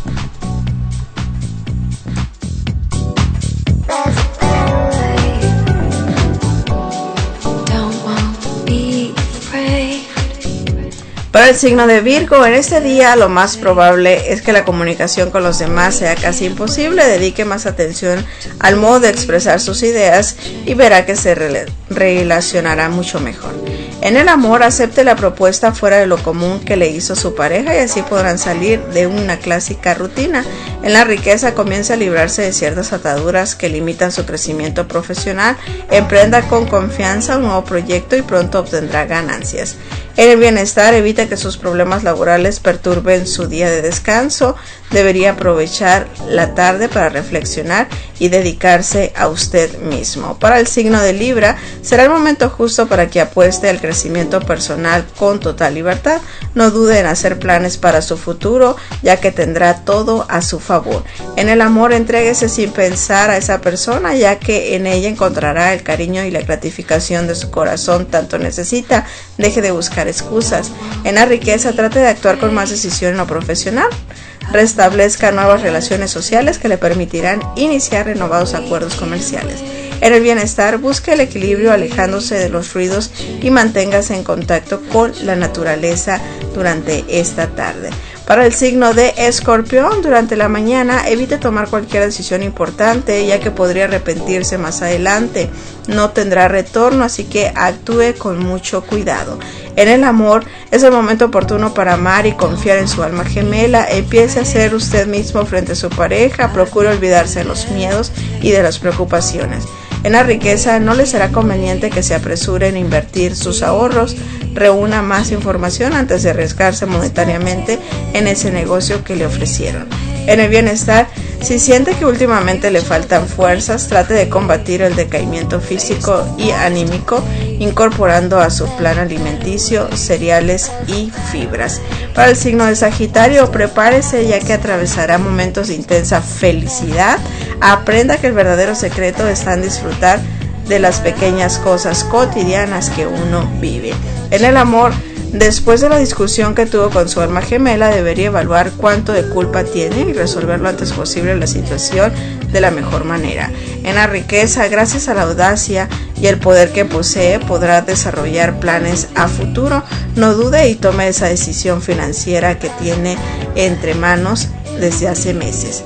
Para el signo de Virgo, en este día lo más probable es que la comunicación con los demás sea casi imposible. Dedique más atención al modo de expresar sus ideas y verá que se relacionará mucho mejor. En el amor, acepte la propuesta fuera de lo común que le hizo su pareja y así podrán salir de una clásica rutina. En la riqueza, comience a librarse de ciertas ataduras que limitan su crecimiento profesional. Emprenda con confianza un nuevo proyecto y pronto obtendrá ganancias. En el bienestar, evite que sus problemas laborales perturben su día de descanso. Debería aprovechar la tarde para reflexionar y dedicarse a usted mismo. Para el signo de Libra, será el momento justo para que apueste al crecimiento personal con total libertad. No dude en hacer planes para su futuro, ya que tendrá todo a su favor. En el amor, entréguese sin pensar a esa persona, ya que en ella encontrará el cariño y la gratificación de su corazón tanto necesita. Deje de buscar excusas. En la riqueza, trate de actuar con más decisión en lo profesional. Restablezca nuevas relaciones sociales que le permitirán iniciar renovados acuerdos comerciales. En el bienestar, busque el equilibrio alejándose de los ruidos y manténgase en contacto con la naturaleza durante esta tarde. Para el signo de Escorpión, durante la mañana evite tomar cualquier decisión importante, ya que podría arrepentirse más adelante. No tendrá retorno, así que actúe con mucho cuidado. En el amor, es el momento oportuno para amar y confiar en su alma gemela. Empiece a ser usted mismo frente a su pareja. Procure olvidarse de los miedos y de las preocupaciones. En la riqueza, no le será conveniente que se apresure en invertir sus ahorros. Reúna más información antes de arriesgarse monetariamente en ese negocio que le ofrecieron. En el bienestar, si siente que últimamente le faltan fuerzas, trate de combatir el decaimiento físico y anímico incorporando a su plan alimenticio cereales y fibras. Para el signo de Sagitario, prepárese ya que atravesará momentos de intensa felicidad. Aprenda que el verdadero secreto está en disfrutar de las pequeñas cosas cotidianas que uno vive. En el amor, después de la discusión que tuvo con su alma gemela, debería evaluar cuánto de culpa tiene y resolver lo antes posible la situación de la mejor manera. En la riqueza, gracias a la audacia y el poder que posee, podrá desarrollar planes a futuro. No dude y tome esa decisión financiera que tiene entre manos desde hace meses.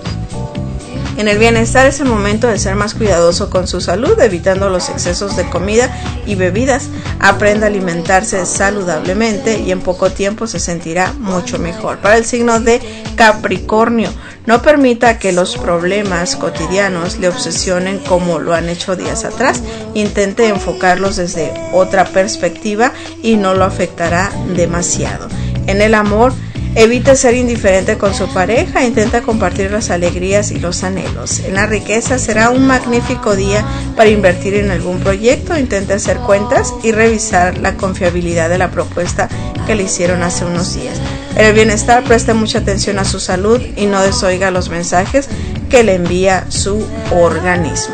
En el bienestar, es el momento de ser más cuidadoso con su salud, evitando los excesos de comida y bebidas. Aprenda a alimentarse saludablemente y en poco tiempo se sentirá mucho mejor. Para el signo de Capricornio, no permita que los problemas cotidianos le obsesionen como lo han hecho días atrás. Intente enfocarlos desde otra perspectiva y no lo afectará demasiado. En el amor, evite ser indiferente con su pareja, intenta compartir las alegrías y los anhelos. En la riqueza, será un magnífico día para invertir en algún proyecto. Intente hacer cuentas y revisar la confiabilidad de la propuesta que le hicieron hace unos días. En el bienestar, preste mucha atención a su salud y no desoiga los mensajes que le envía su organismo.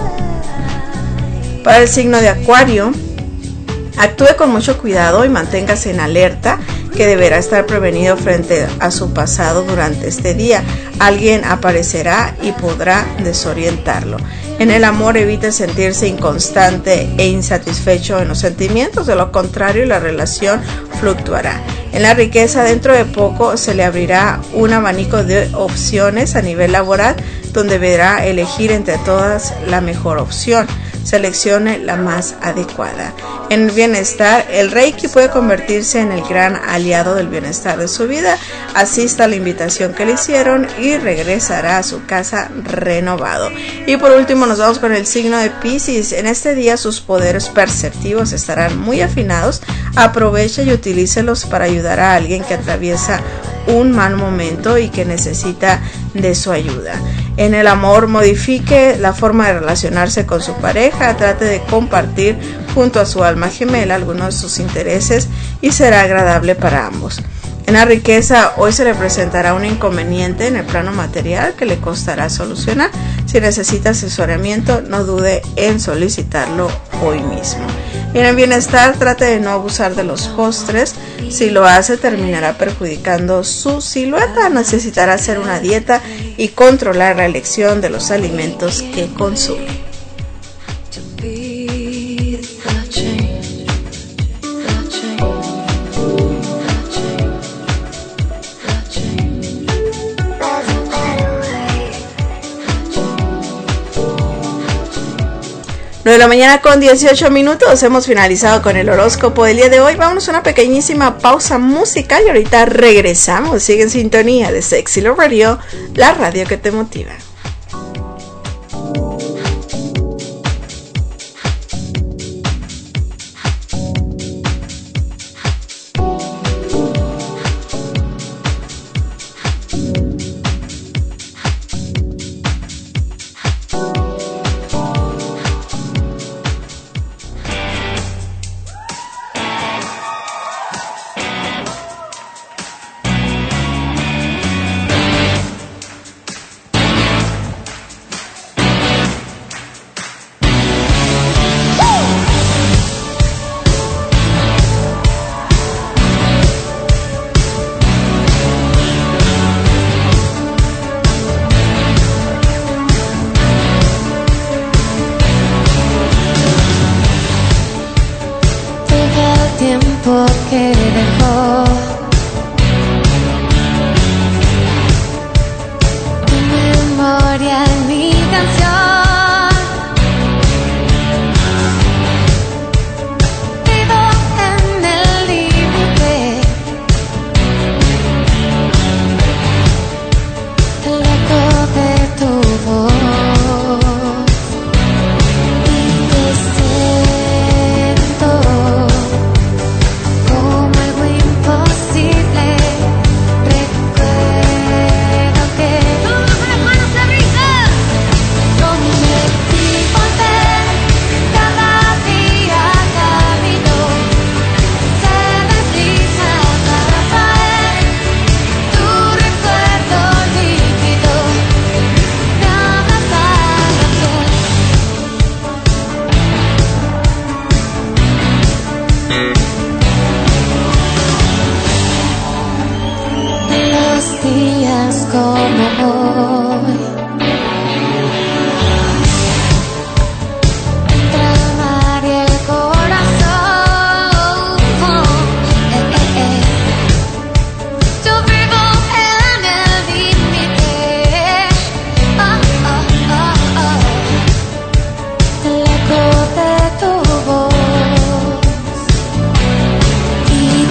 Para el signo de Acuario, actúe con mucho cuidado y manténgase en alerta, que deberá estar prevenido frente a su pasado durante este día. Alguien aparecerá y podrá desorientarlo. En el amor, evite sentirse inconstante e insatisfecho en los sentimientos, de lo contrario la relación fluctuará. En la riqueza, dentro de poco se le abrirá un abanico de opciones a nivel laboral, donde deberá elegir entre todas la mejor opción. seleccione la más adecuada. En el bienestar, el Reiki puede convertirse en el gran aliado del bienestar de su vida. Asista a la invitación que le hicieron y regresará a su casa renovado. Y por último nos vamos con el signo de Piscis. En este día sus poderes perceptivos estarán muy afinados. Aprovecha y utilícelos para ayudar a alguien que atraviesa un mal momento y que necesita de su ayuda. En el amor, modifique la forma de relacionarse con su pareja, trate de compartir junto a su alma gemela algunos de sus intereses y será agradable para ambos. En la riqueza, hoy se le presentará un inconveniente en el plano material que le costará solucionar. Si necesita asesoramiento, no dude en solicitarlo hoy mismo. Y en el bienestar, trate de no abusar de los postres. Si lo hace, terminará perjudicando su silueta. Necesitará hacer una dieta y controlar la elección de los alimentos que consume. 9 de la mañana con 18 minutos, hemos finalizado con el horóscopo del día de hoy. Vámonos a una pequeñísima pausa musical y ahorita regresamos. Sigue en sintonía de Sexy Love Radio, la radio que te motiva.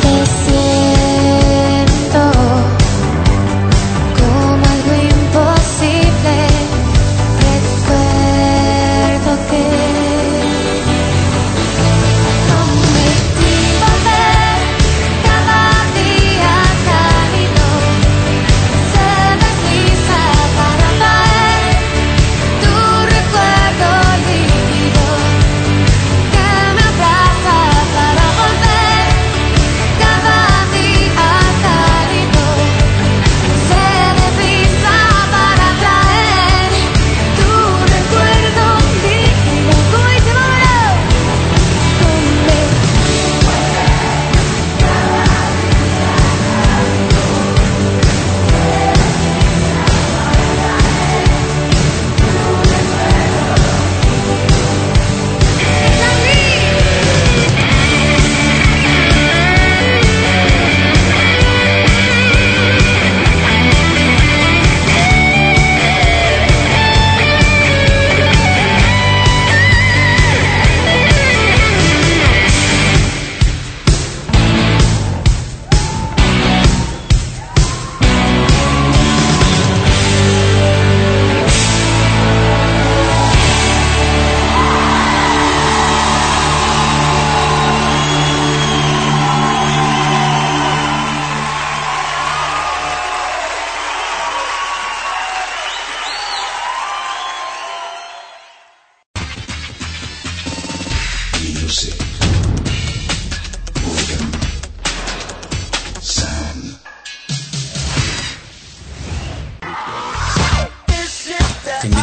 Como algo imposible.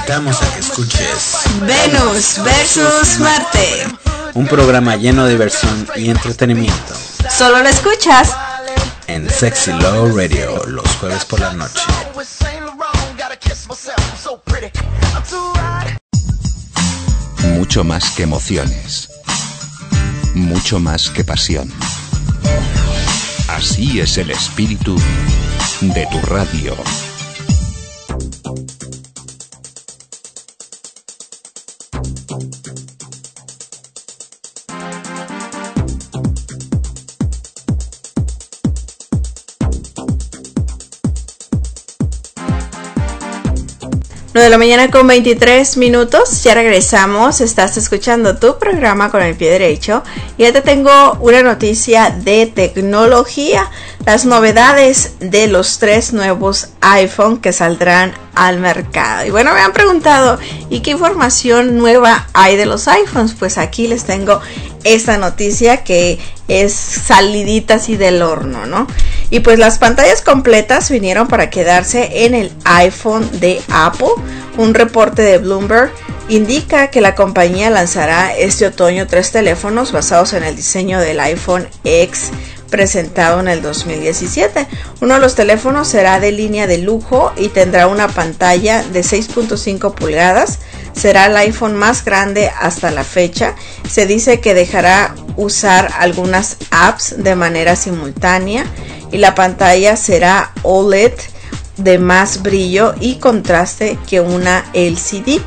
invitamos a que escuches Venus versus Marte. Un programa lleno de diversión y entretenimiento. Solo lo escuchas en Sexy Love Radio los jueves por la noche. Mucho más que emociones. Mucho más que pasión. Así es el espíritu de tu radio. De la mañana con 23 minutos, ya regresamos, estás escuchando tu programa con el pie derecho y ya te tengo una noticia de tecnología, las novedades de los 3 nuevos iPhone que saldrán al mercado. Y bueno, me han preguntado, ¿y qué información nueva hay de los iPhones? Pues aquí les tengo esta noticia que es salidita así del horno, ¿no? Y pues las pantallas completas vinieron para quedarse en el iPhone de Apple. Un reporte de Bloomberg indica que la compañía lanzará este otoño 3 teléfonos basados en el diseño del iPhone X presentado en el 2017. Uno de los teléfonos será de línea de lujo y tendrá una pantalla de 6.5 pulgadas. Será el iPhone más grande hasta la fecha. Se dice que dejará usar algunas apps de manera simultánea y la pantalla será OLED de más brillo y contraste que una LCD.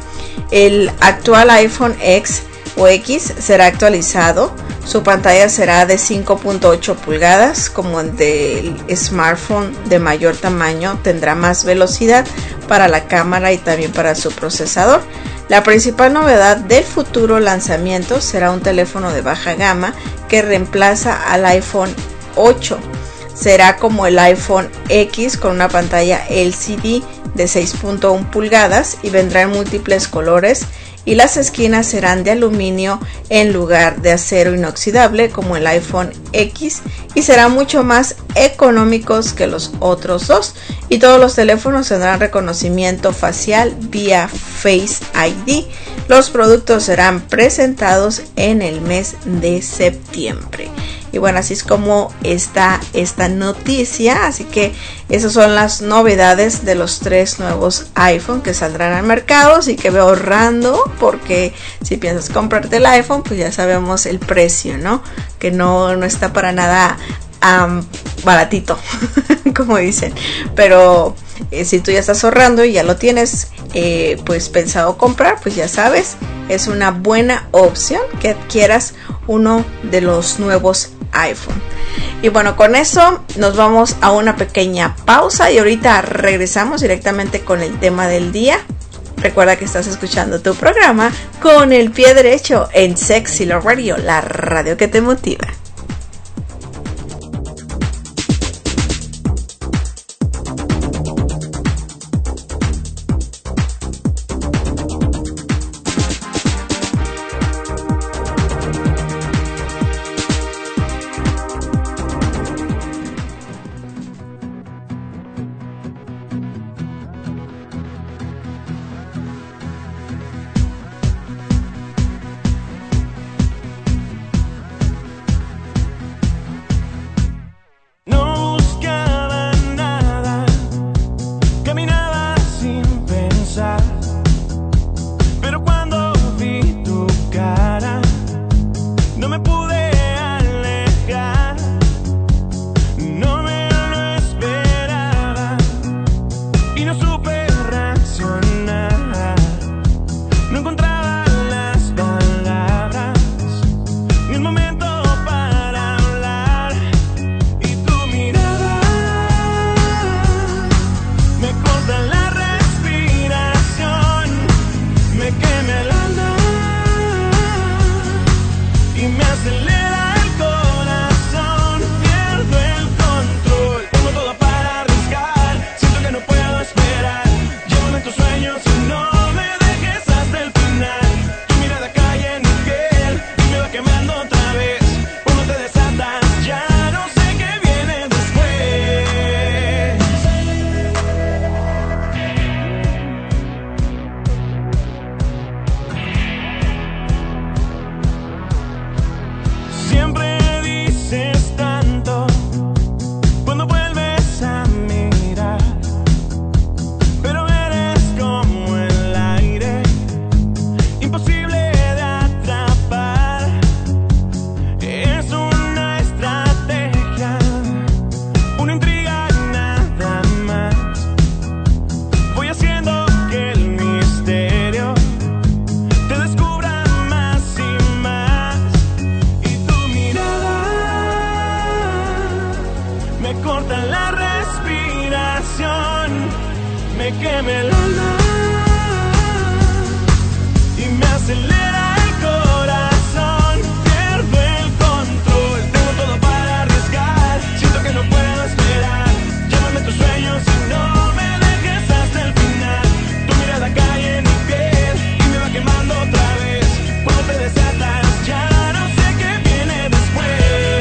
El actual iPhone X o X será actualizado. Su pantalla será de 5.8 pulgadas, como el del smartphone de mayor tamaño. Tendrá más velocidad para la cámara y también para su procesador. La principal novedad del futuro lanzamiento será un teléfono de baja gama que reemplaza al iPhone 8. Será como el iPhone X con una pantalla LCD de 6.1 pulgadas y vendrá en múltiples colores y las esquinas serán de aluminio en lugar de acero inoxidable como el iPhone X y serán mucho más económicos que los otros dos, y todos los teléfonos tendrán reconocimiento facial vía Face ID. Los productos serán presentados en el mes de septiembre. Y bueno, así es como está esta noticia. Así que esas son las novedades de los 3 nuevos iPhone que saldrán al mercado. Así que ve ahorrando, porque si piensas comprarte el iPhone, pues ya sabemos el precio, ¿no? Que no está para nada baratito, como dicen. Pero si tú ya estás ahorrando y ya lo tienes pues pensado comprar, pues ya sabes, es una buena opción que adquieras uno de los nuevos iPhone. Y bueno, con eso nos vamos a una pequeña pausa y ahorita regresamos directamente con el tema del día. Recuerda que estás escuchando tu programa con el pie derecho en Sexy Love Radio, la radio que te motiva. corta la respiración, me quema el alma y me acelera el corazón. Pierdo el control, tengo todo para arriesgar, siento que no puedo esperar. Llámame tus sueños y no me dejes hasta el final. Tu mirada cae en mi piel y me va quemando otra vez. Cuando te desatas ya no sé qué viene después.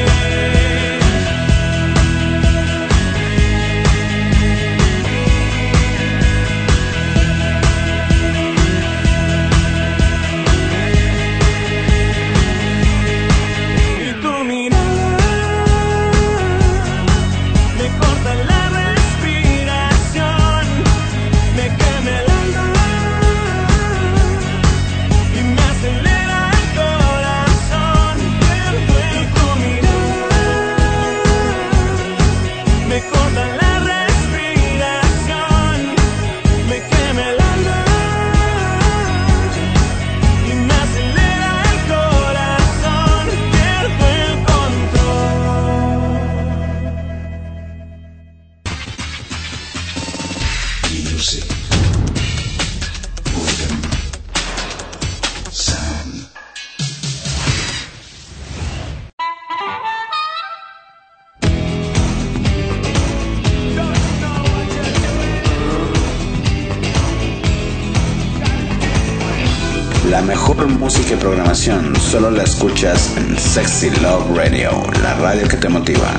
La mejor música y programación solo la escuchas en Sexy Love Radio, la radio que te motiva.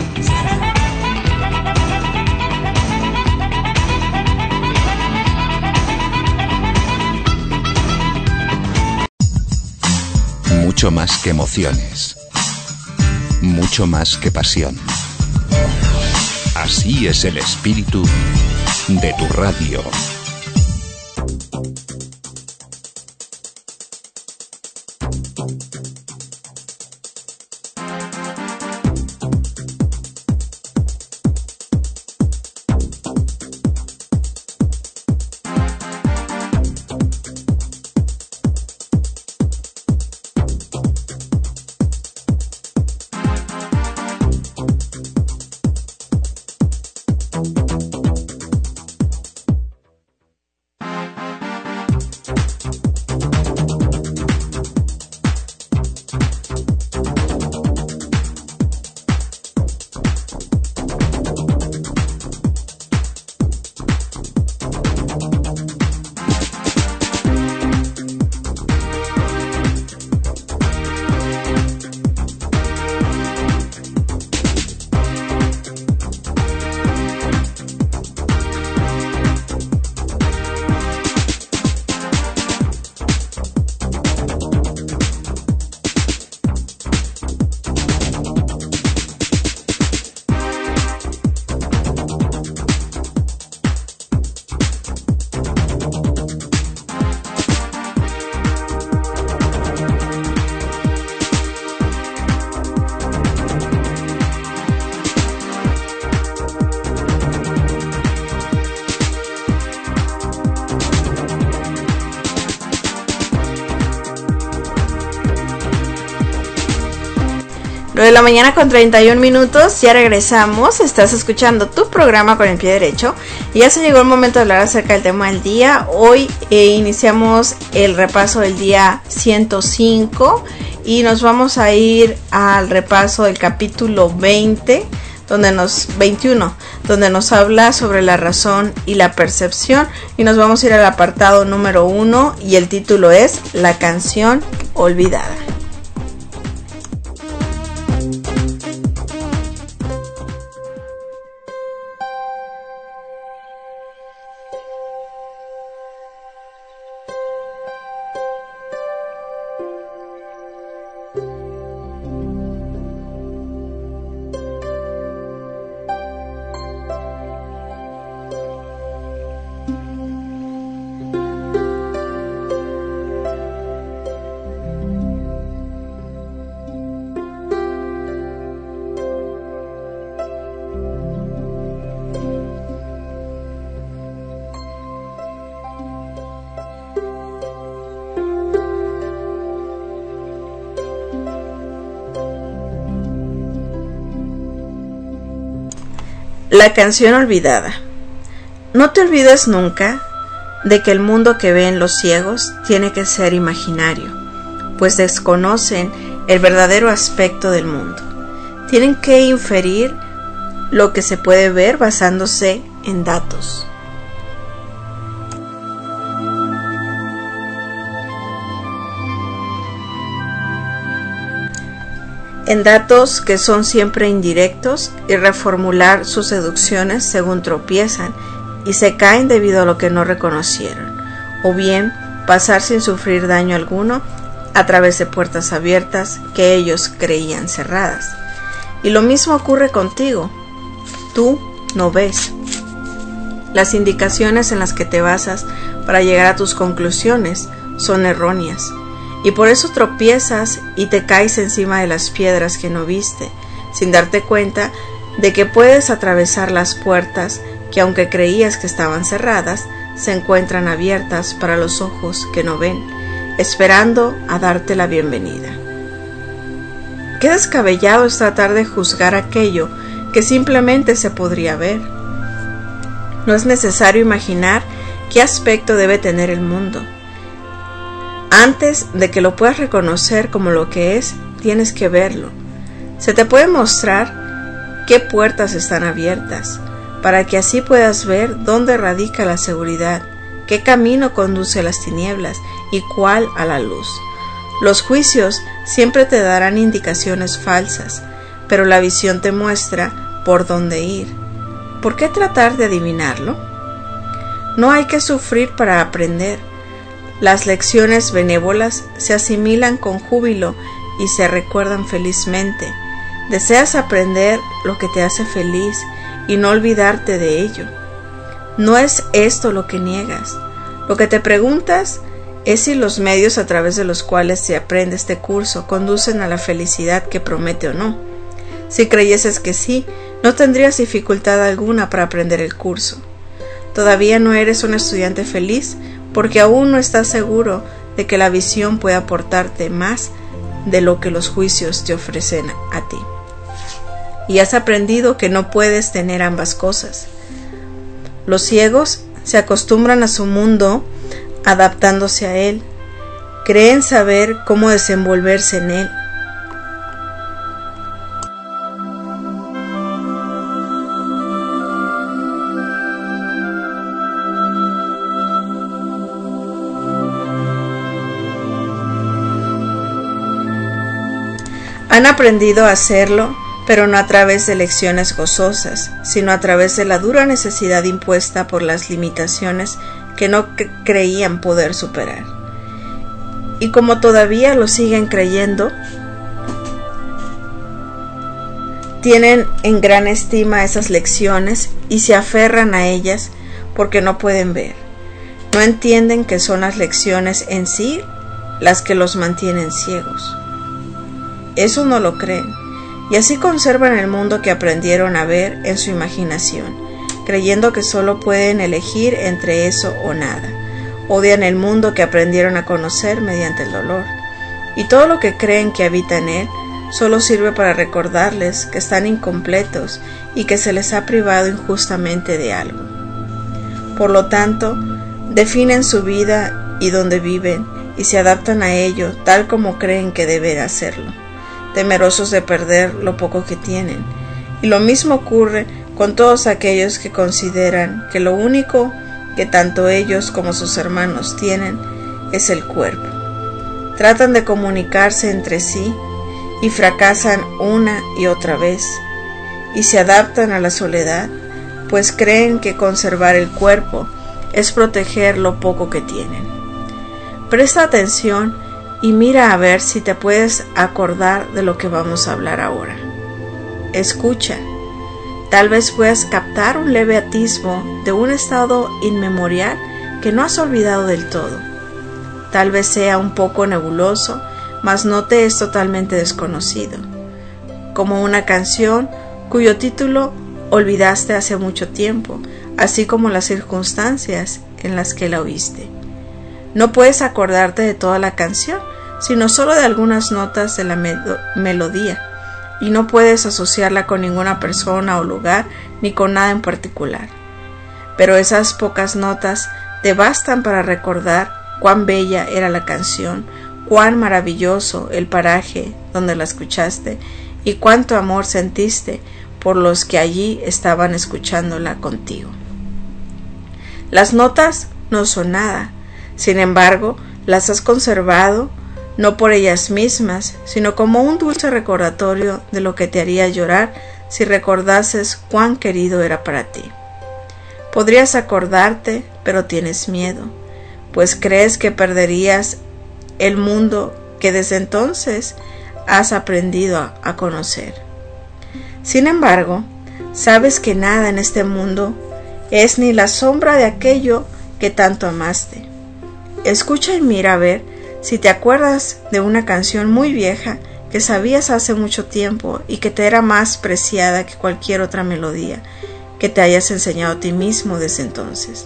Mucho más que emociones, mucho más que pasión. Así es el espíritu de tu radio. De la mañana con 31 minutos, ya regresamos. Estás escuchando tu programa con el pie derecho y ya se llegó el momento de hablar acerca del tema del día. Hoy iniciamos el repaso del día 105 y nos vamos a ir al repaso del capítulo 21, donde nos habla sobre la razón y la percepción, y nos vamos a ir al apartado número 1 y el título es La canción olvidada. La canción olvidada. No te olvides nunca de que el mundo que ven los ciegos tiene que ser imaginario, pues desconocen el verdadero aspecto del mundo. Tienen que inferir lo que se puede ver basándose en datos. En datos que son siempre indirectos y reformular sus deducciones según tropiezan y se caen debido a lo que no reconocieron, o bien pasar sin sufrir daño alguno a través de puertas abiertas que ellos creían cerradas. Y lo mismo ocurre contigo. Tú no ves. Las indicaciones en las que te basas para llegar a tus conclusiones son erróneas. Y por eso tropiezas y te caes encima de las piedras que no viste, sin darte cuenta de que puedes atravesar las puertas que, aunque creías que estaban cerradas, se encuentran abiertas para los ojos que no ven, esperando a darte la bienvenida. Qué descabellado es tratar de juzgar aquello que simplemente se podría ver. No es necesario imaginar qué aspecto debe tener el mundo. Antes de que lo puedas reconocer como lo que es, tienes que verlo. Se te puede mostrar qué puertas están abiertas, para que así puedas ver dónde radica la seguridad, qué camino conduce a las tinieblas y cuál a la luz. Los juicios siempre te darán indicaciones falsas, pero la visión te muestra por dónde ir. ¿Por qué tratar de adivinarlo? No hay que sufrir para aprender. Las lecciones benévolas se asimilan con júbilo y se recuerdan felizmente. Deseas aprender lo que te hace feliz y no olvidarte de ello. No es esto lo que niegas. Lo que te preguntas es si los medios a través de los cuales se aprende este curso conducen a la felicidad que promete o no. Si creyeses que sí, no tendrías dificultad alguna para aprender el curso. Todavía no eres un estudiante feliz porque aún no estás seguro de que la visión puede aportarte más de lo que los juicios te ofrecen a ti. Y has aprendido que no puedes tener ambas cosas. Los ciegos se acostumbran a su mundo adaptándose a él. Creen saber cómo desenvolverse en él. Han aprendido a hacerlo, pero no a través de lecciones gozosas, sino a través de la dura necesidad impuesta por las limitaciones que no creían poder superar. Y como todavía lo siguen creyendo, tienen en gran estima esas lecciones y se aferran a ellas porque no pueden ver. No entienden que son las lecciones en sí las que los mantienen ciegos. Eso no lo creen, y así conservan el mundo que aprendieron a ver en su imaginación, creyendo que solo pueden elegir entre eso o nada. Odian el mundo que aprendieron a conocer mediante el dolor, y todo lo que creen que habita en él solo sirve para recordarles que están incompletos y que se les ha privado injustamente de algo. Por lo tanto, definen su vida y dónde viven, y se adaptan a ello tal como creen que deben hacerlo, temerosos de perder lo poco que tienen. Y lo mismo ocurre con todos aquellos que consideran que lo único que tanto ellos como sus hermanos tienen es el cuerpo. Tratan de comunicarse entre sí y fracasan una y otra vez, y se adaptan a la soledad, pues creen que conservar el cuerpo es proteger lo poco que tienen. Presta atención y mira a ver si te puedes acordar de lo que vamos a hablar ahora. Escucha. Tal vez puedas captar un leve atisbo de un estado inmemorial que no has olvidado del todo. Tal vez sea un poco nebuloso, mas no te es totalmente desconocido. Como una canción cuyo título olvidaste hace mucho tiempo, así como las circunstancias en las que la oíste. No puedes acordarte de toda la canción, sino solo de algunas notas de la melodía. y no puedes asociarla con ninguna persona o lugar ni con nada en particular. Pero esas pocas notas te bastan para recordar cuán bella era la canción, cuán maravilloso el paraje donde la escuchaste y cuánto amor sentiste por los que allí estaban escuchándola contigo. Las notas no son nada, sin embargo, las has conservado no por ellas mismas, sino como un dulce recordatorio de lo que te haría llorar si recordases cuán querido era para ti. Podrías acordarte, pero tienes miedo, pues crees que perderías el mundo que desde entonces has aprendido a conocer. Sin embargo, sabes que nada en este mundo es ni la sombra de aquello que tanto amaste. Escucha y mira a ver si te acuerdas de una canción muy vieja que sabías hace mucho tiempo y que te era más preciada que cualquier otra melodía que te hayas enseñado a ti mismo desde entonces.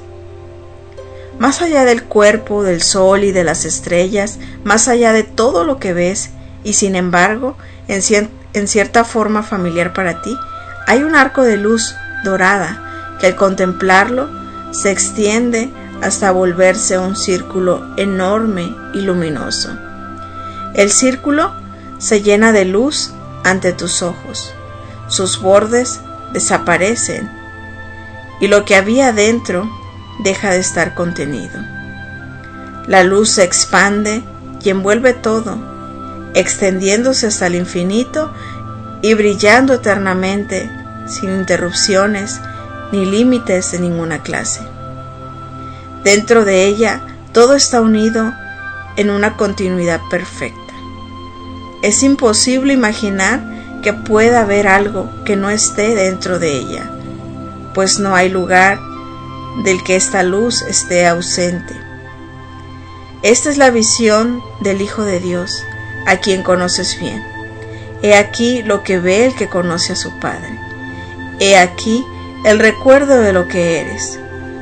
Más allá del cuerpo, del sol y de las estrellas, más allá de todo lo que ves, y sin embargo, en cierta forma familiar para ti, hay un arco de luz dorada que al contemplarlo se extiende hasta volverse un círculo enorme y luminoso. El círculo se llena de luz ante tus ojos, sus bordes desaparecen y lo que había dentro deja de estar contenido. La luz se expande y envuelve todo, extendiéndose hasta el infinito y brillando eternamente, sin interrupciones ni límites de ninguna clase. Dentro de ella todo está unido en una continuidad perfecta. Es imposible imaginar que pueda haber algo que no esté dentro de ella, pues no hay lugar del que esta luz esté ausente. Esta es la visión del Hijo de Dios, a quien conoces bien. He aquí lo que ve el que conoce a su Padre. He aquí el recuerdo de lo que eres.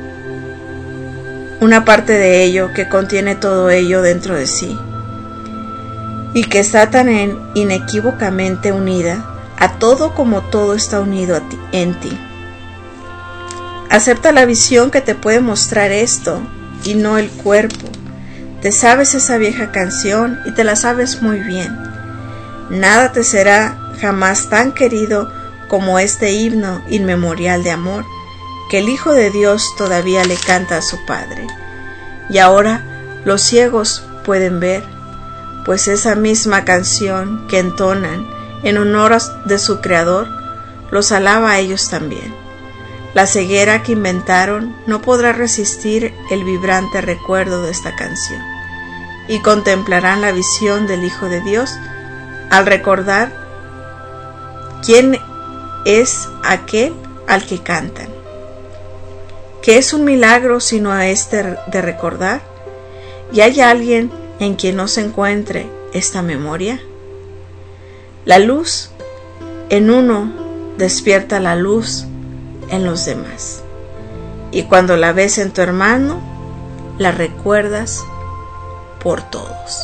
Una parte de ello que contiene todo ello dentro de sí y que está tan inequívocamente unida a todo como todo está unido en ti. Acepta la visión que te puede mostrar esto y no el cuerpo. Te sabes esa vieja canción y te la sabes muy bien. Nada te será jamás tan querido como este himno inmemorial de amor que el Hijo de Dios todavía le canta a su Padre. Y ahora los ciegos pueden ver, pues esa misma canción que entonan en honor de su Creador los alaba a ellos también. La ceguera que inventaron no podrá resistir el vibrante recuerdo de esta canción, y contemplarán la visión del Hijo de Dios al recordar quién es aquel al que cantan. ¿Qué es un milagro sino este de recordar? ¿Y hay alguien en quien no se encuentre esta memoria? La luz en uno despierta la luz en los demás, y cuando la ves en tu hermano, la recuerdas por todos.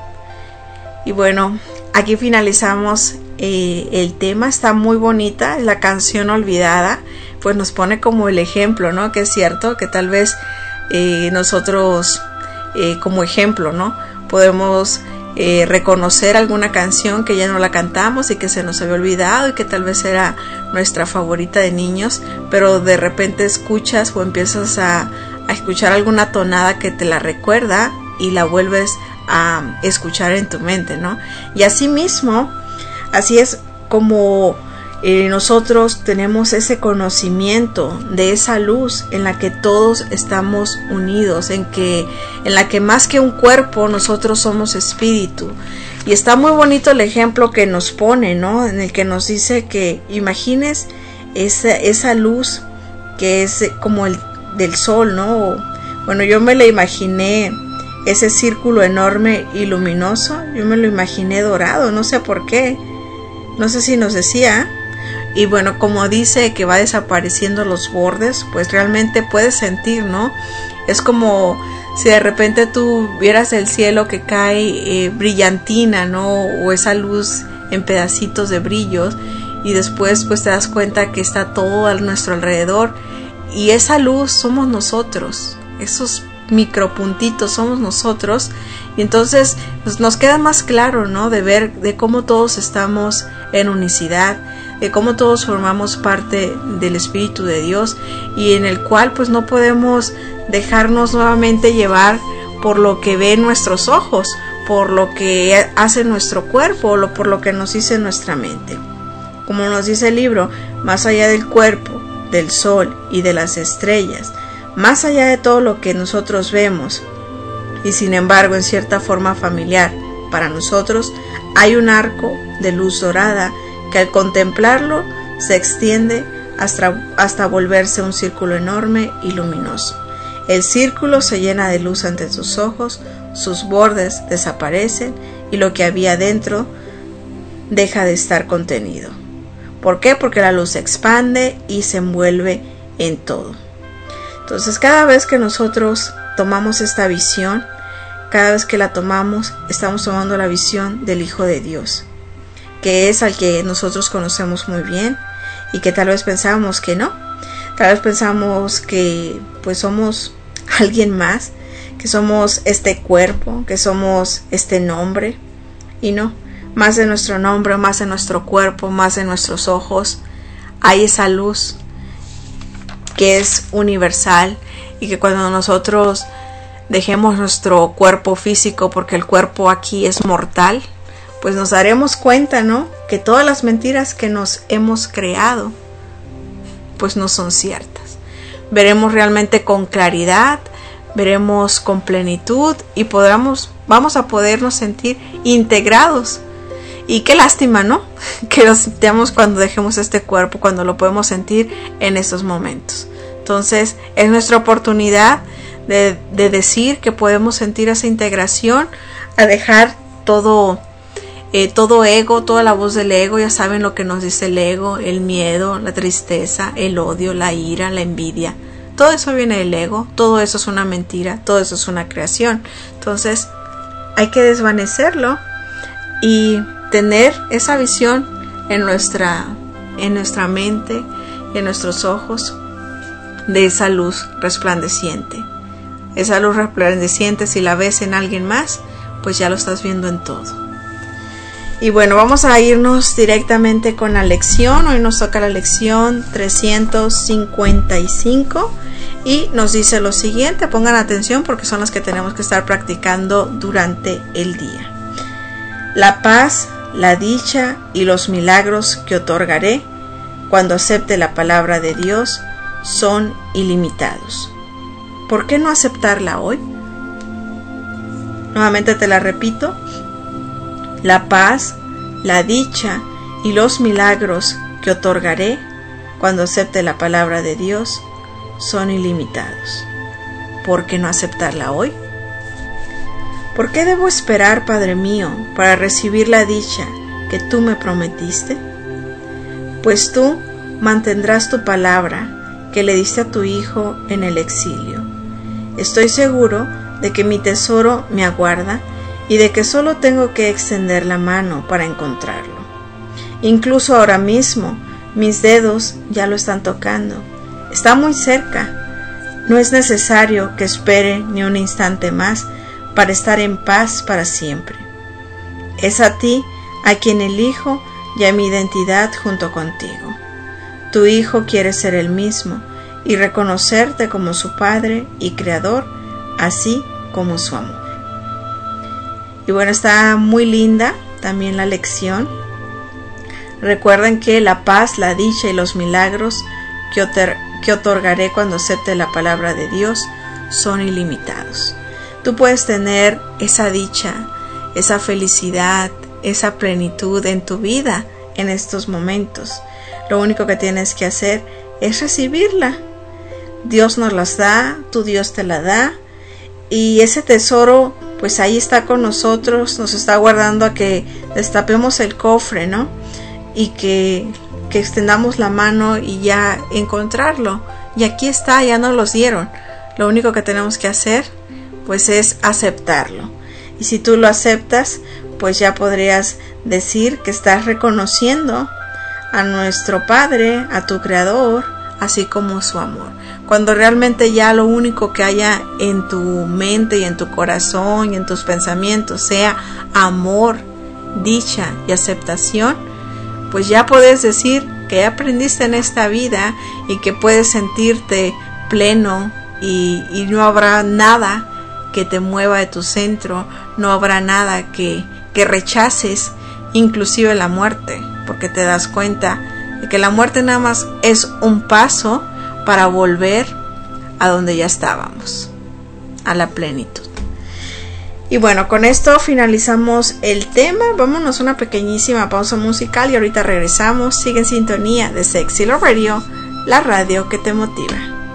Y bueno, aquí finalizamos el tema. Está muy bonita, es la canción olvidada, pues nos pone como el ejemplo, ¿no? Que es cierto que tal vez nosotros como ejemplo, ¿no? Podemos reconocer alguna canción que ya no la cantamos y que se nos había olvidado y que tal vez era nuestra favorita de niños, pero de repente escuchas o empiezas a escuchar alguna tonada que te la recuerda y la vuelves a escuchar en tu mente, ¿no? Y así mismo, así es como nosotros tenemos ese conocimiento de esa luz en la que todos estamos unidos, en la que más que un cuerpo nosotros somos espíritu. Y está muy bonito el ejemplo que nos pone, ¿no? En el que nos dice que imagines esa luz que es como el del sol, ¿no? Bueno, yo me la imaginé, ese círculo enorme y luminoso, yo me lo imaginé dorado, no sé por qué, no sé si nos decía. Y bueno, como dice que va desapareciendo los bordes, pues realmente puedes sentir, ¿no? Es como si de repente tú vieras el cielo que cae brillantina, ¿no? O esa luz en pedacitos de brillos, y después pues te das cuenta que está todo a nuestro alrededor, y esa luz somos nosotros, esos micropuntitos somos nosotros, y entonces pues, nos queda más claro, ¿no? De ver de cómo todos estamos en unicidad, de cómo todos formamos parte del Espíritu de Dios, y en el cual pues no podemos dejarnos nuevamente llevar por lo que ven nuestros ojos, por lo que hace nuestro cuerpo, o por lo que nos dice nuestra mente. Como nos dice el libro, más allá del cuerpo, del sol y de las estrellas, más allá de todo lo que nosotros vemos, y sin embargo en cierta forma familiar para nosotros, hay un arco de luz dorada que al contemplarlo se extiende hasta volverse un círculo enorme y luminoso. El círculo se llena de luz ante tus ojos, sus bordes desaparecen y lo que había dentro deja de estar contenido. ¿Por qué? Porque la luz se expande y se envuelve en todo. Entonces, cada vez que nosotros tomamos esta visión, cada vez que la tomamos, estamos tomando la visión del Hijo de Dios, que es al que nosotros conocemos muy bien y que tal vez pensábamos que no. Tal vez pensamos que pues somos alguien más, que somos este cuerpo, que somos este nombre, y no. Más de nuestro nombre, más de nuestro cuerpo, más de nuestros ojos, hay esa luz que es universal, y que cuando nosotros dejemos nuestro cuerpo físico, porque el cuerpo aquí es mortal, pues nos daremos cuenta, ¿no? Que todas las mentiras que nos hemos creado, pues no son ciertas. Veremos realmente con claridad, veremos con plenitud, y vamos a podernos sentir integrados. Y qué lástima, ¿no? Que lo sintamos cuando dejemos este cuerpo, cuando lo podemos sentir en estos momentos. Entonces, es nuestra oportunidad de decir que podemos sentir esa integración, a dejar todo ego, toda la voz del ego. Ya saben lo que nos dice el ego: el miedo, la tristeza, el odio, la ira, la envidia. Todo eso viene del ego, todo eso es una mentira, todo eso es una creación. Entonces, hay que desvanecerlo y tener esa visión en nuestra mente, en nuestros ojos, de esa luz resplandeciente. Esa luz resplandeciente, si la ves en alguien más, pues ya lo estás viendo en todo. Y bueno, vamos a irnos directamente con la lección. Hoy nos toca la lección 355 y nos dice lo siguiente. Pongan atención porque son las que tenemos que estar practicando durante el día. La paz, la dicha y los milagros que otorgaré cuando acepte la palabra de Dios son ilimitados. ¿Por qué no aceptarla hoy? Nuevamente te la repito. La paz, la dicha y los milagros que otorgaré cuando acepte la palabra de Dios son ilimitados. ¿Por qué no aceptarla hoy? ¿Por qué debo esperar, Padre mío, para recibir la dicha que tú me prometiste? Pues tú mantendrás tu palabra que le diste a tu Hijo en el exilio. Estoy seguro de que mi tesoro me aguarda y de que solo tengo que extender la mano para encontrarlo. Incluso ahora mismo, mis dedos ya lo están tocando. Está muy cerca. No es necesario que espere ni un instante más para estar en paz para siempre. Es a ti a quien elijo y a mi identidad junto contigo. Tu Hijo quiere ser el mismo y reconocerte como su Padre y Creador, así como su amor. Y bueno, está muy linda también la lección. Recuerden que la paz, la dicha y los milagros que otorgaré cuando acepte la palabra de Dios son ilimitados. Tú puedes tener esa dicha, esa felicidad, esa plenitud en tu vida en estos momentos. Lo único que tienes que hacer es recibirla. Dios nos las da, tu Dios te la da, y ese tesoro pues ahí está con nosotros, nos está guardando a que destapemos el cofre, ¿no? Y que extendamos la mano y ya encontrarlo. Y aquí está, ya nos los dieron. Lo único que tenemos que hacer pues es aceptarlo. Y si tú lo aceptas, pues ya podrías decir que estás reconociendo a nuestro Padre, a tu Creador, así como su amor. Cuando realmente ya lo único que haya en tu mente y en tu corazón y en tus pensamientos sea amor, dicha y aceptación, pues ya puedes decir que aprendiste en esta vida y que puedes sentirte pleno y no habrá nada que te mueva de tu centro, no habrá nada que rechaces, inclusive la muerte, porque te das cuenta de que la muerte nada más es un paso para volver a donde ya estábamos, a la plenitud. Y bueno, con esto finalizamos el tema. Vámonos a una pequeñísima pausa musical y ahorita regresamos. Sigue en sintonía de Sexy Love Radio, la radio que te motiva.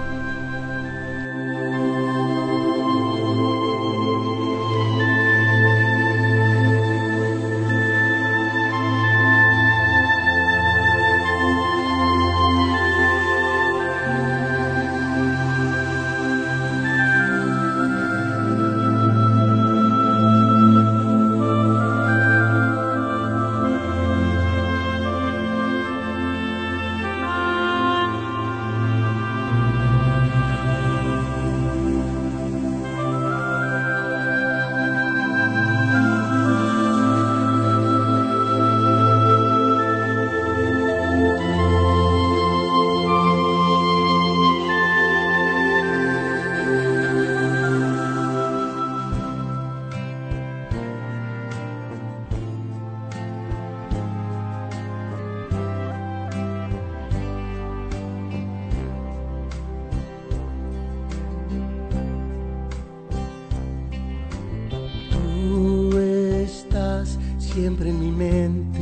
Siempre en mi mente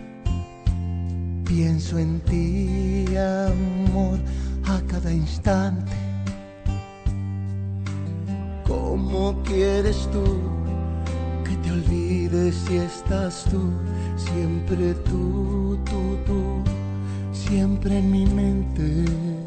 pienso en ti, amor, a cada instante. ¿Cómo quieres tú que te olvides si estás tú? Siempre tú, siempre en mi mente.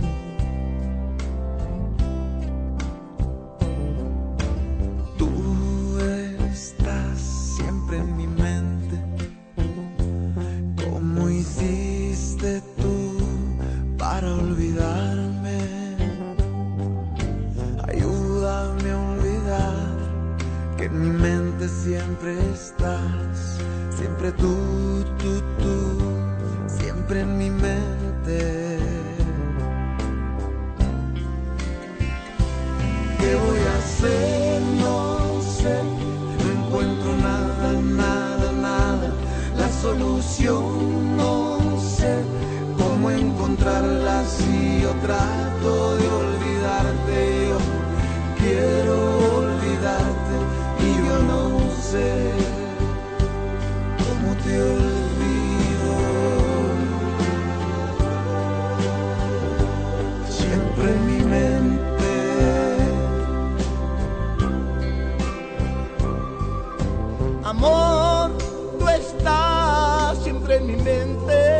Amor, tú estás siempre en mi mente.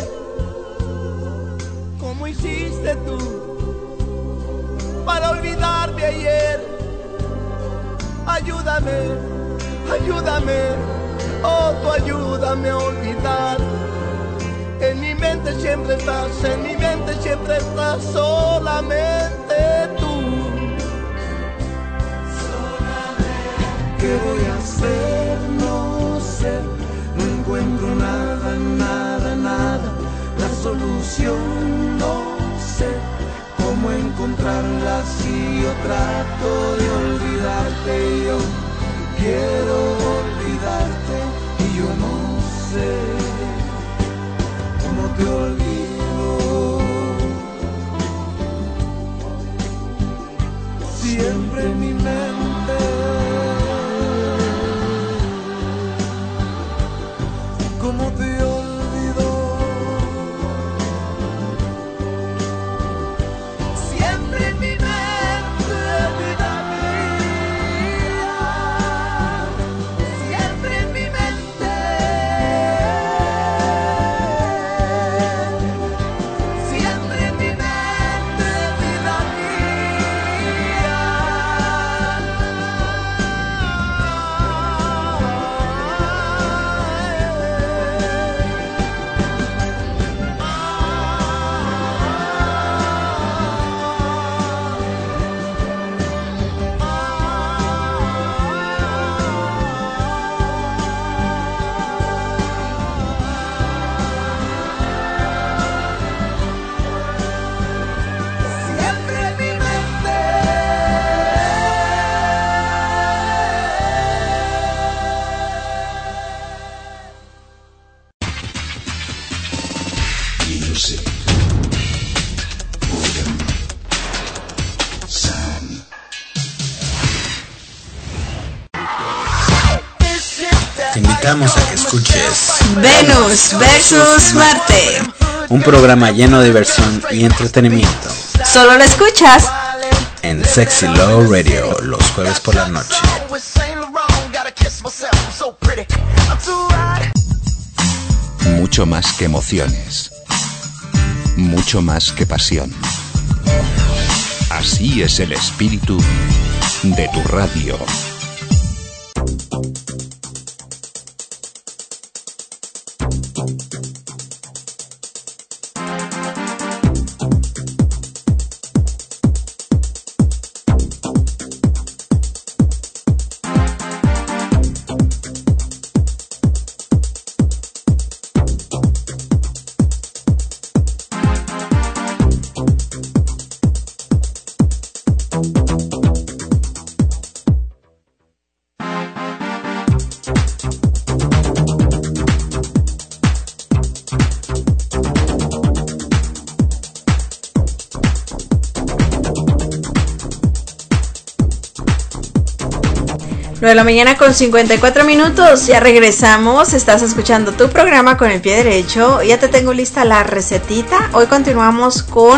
¿Cómo hiciste tú para olvidar de ayer? Ayúdame, ayúdame, oh, tú ayúdame a olvidar. En mi mente siempre estás, en mi mente siempre estás, solamente tú. ¿Qué voy a hacer? No sé, no encuentro nada, nada, nada. La solución no sé cómo encontrarla si yo trato de olvidarte. Yo quiero olvidarte y yo no sé cómo te olvido. Siempre en mi mente. ¿Cómo te olvido? Siempre en mi mente, vida mía. Siempre en mi mente. Siempre en mi mente, vida mía. invitamos a que escuches Venus versus Marte, un programa lleno de diversión y entretenimiento. Solo lo escuchas en Sexy Love Radio los jueves por la noche. Mucho más que emociones, mucho más que pasión. Así es el espíritu de tu radio. De la mañana con 54 minutos, ya regresamos, estás escuchando tu programa con el pie derecho, ya te tengo lista la recetita. Hoy continuamos con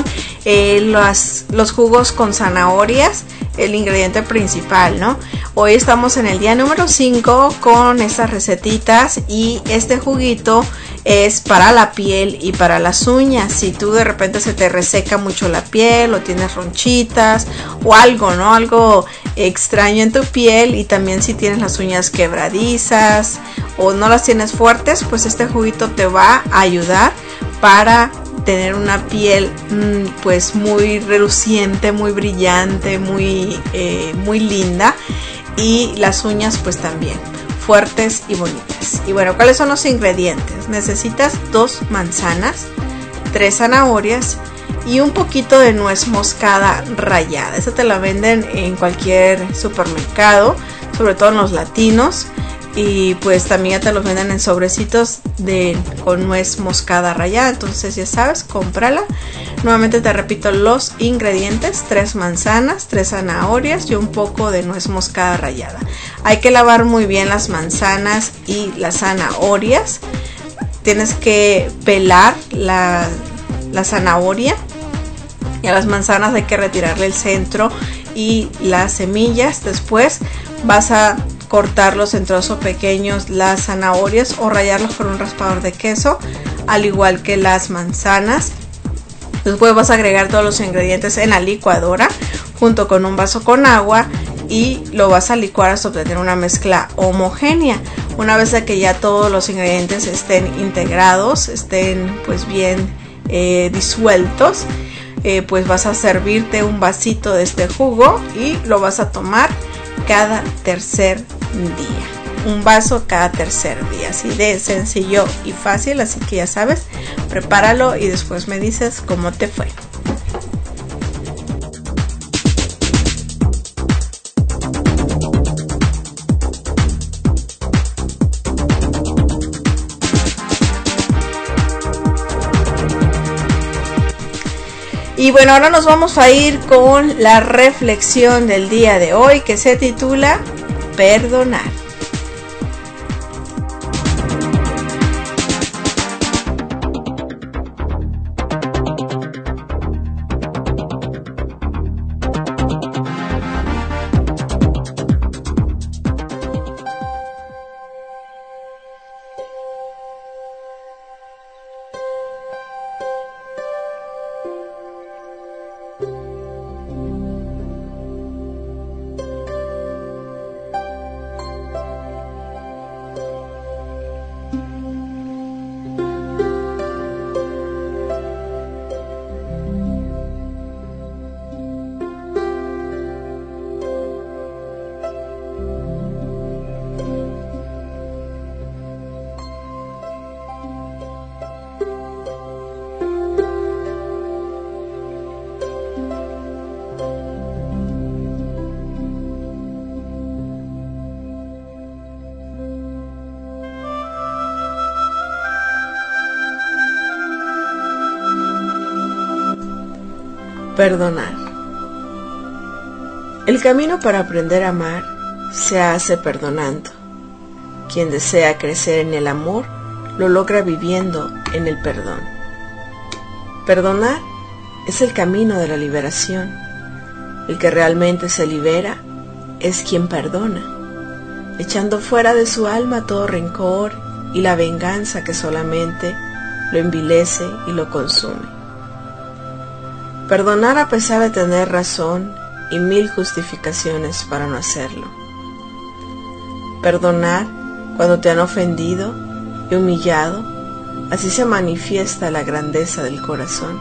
los jugos con zanahorias, el ingrediente principal, ¿no? Hoy estamos en el día número 5 con estas recetitas y este juguito es para la piel y para las uñas. Si tú de repente se te reseca mucho la piel o tienes ronchitas o algo, ¿no? Algo extraño en tu piel, y también si tienes las uñas quebradizas o no las tienes fuertes, pues este juguito te va a ayudar para tener una piel pues muy reluciente, muy brillante, muy linda, y las uñas pues también fuertes y bonitas. Y bueno, ¿cuáles son los ingredientes? Necesitas 2 manzanas, 3 zanahorias y un poquito de nuez moscada rallada. Esa te la venden en cualquier supermercado, sobre todo en los latinos, y pues también ya te los venden en sobrecitos con nuez moscada rallada. Entonces ya sabes, cómprala. Nuevamente te repito los ingredientes: 3 manzanas, 3 zanahorias y un poco de nuez moscada rallada. Hay que lavar muy bien las manzanas y las zanahorias. Tienes que pelar la zanahoria, y a las manzanas hay que retirarle el centro y las semillas. Después vas a cortarlos en trozos pequeños las zanahorias o rallarlos con un raspador de queso, al igual que las manzanas. Después vas a agregar todos los ingredientes en la licuadora junto con un vaso con agua y lo vas a licuar hasta obtener una mezcla homogénea. Una vez que ya todos los ingredientes estén integrados, estén pues bien disueltos, pues vas a servirte un vasito de este jugo y lo vas a tomar cada tercer día. Un vaso cada tercer día, así de sencillo y fácil. Así que ya sabes, prepáralo y después me dices cómo te fue. Y bueno, ahora nos vamos a ir con la reflexión del día de hoy, que se titula Perdonar. Perdonar. El camino para aprender a amar se hace perdonando. Quien desea crecer en el amor, lo logra viviendo en el perdón. Perdonar es el camino de la liberación. El que realmente se libera es quien perdona, echando fuera de su alma todo rencor y la venganza que solamente lo envilece y lo consume. Perdonar a pesar de tener razón y 1000 justificaciones para no hacerlo. Perdonar cuando te han ofendido y humillado, así se manifiesta la grandeza del corazón.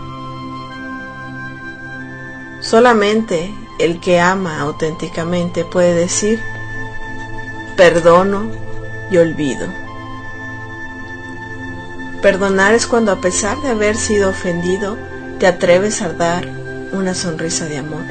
Solamente el que ama auténticamente puede decir, perdono y olvido. Perdonar es cuando a pesar de haber sido ofendido, te atreves a dar una sonrisa de amor.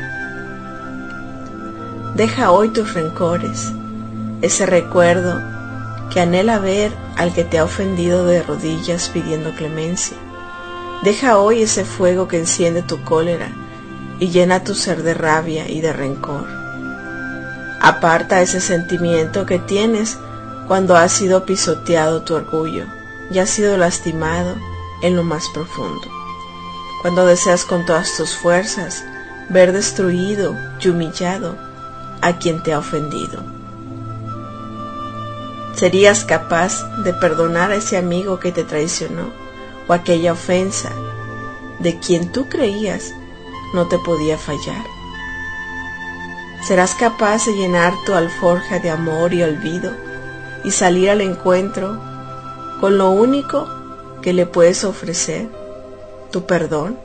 Deja hoy tus rencores, ese recuerdo que anhela ver al que te ha ofendido de rodillas pidiendo clemencia. Deja hoy ese fuego que enciende tu cólera y llena tu ser de rabia y de rencor. Aparta ese sentimiento que tienes cuando has sido pisoteado tu orgullo y has sido lastimado en lo más profundo. Cuando deseas con todas tus fuerzas ver destruido y humillado a quien te ha ofendido. ¿Serías capaz de perdonar a ese amigo que te traicionó o aquella ofensa de quien tú creías no te podía fallar? ¿Serás capaz de llenar tu alforja de amor y olvido y salir al encuentro con lo único que le puedes ofrecer, tu perdón?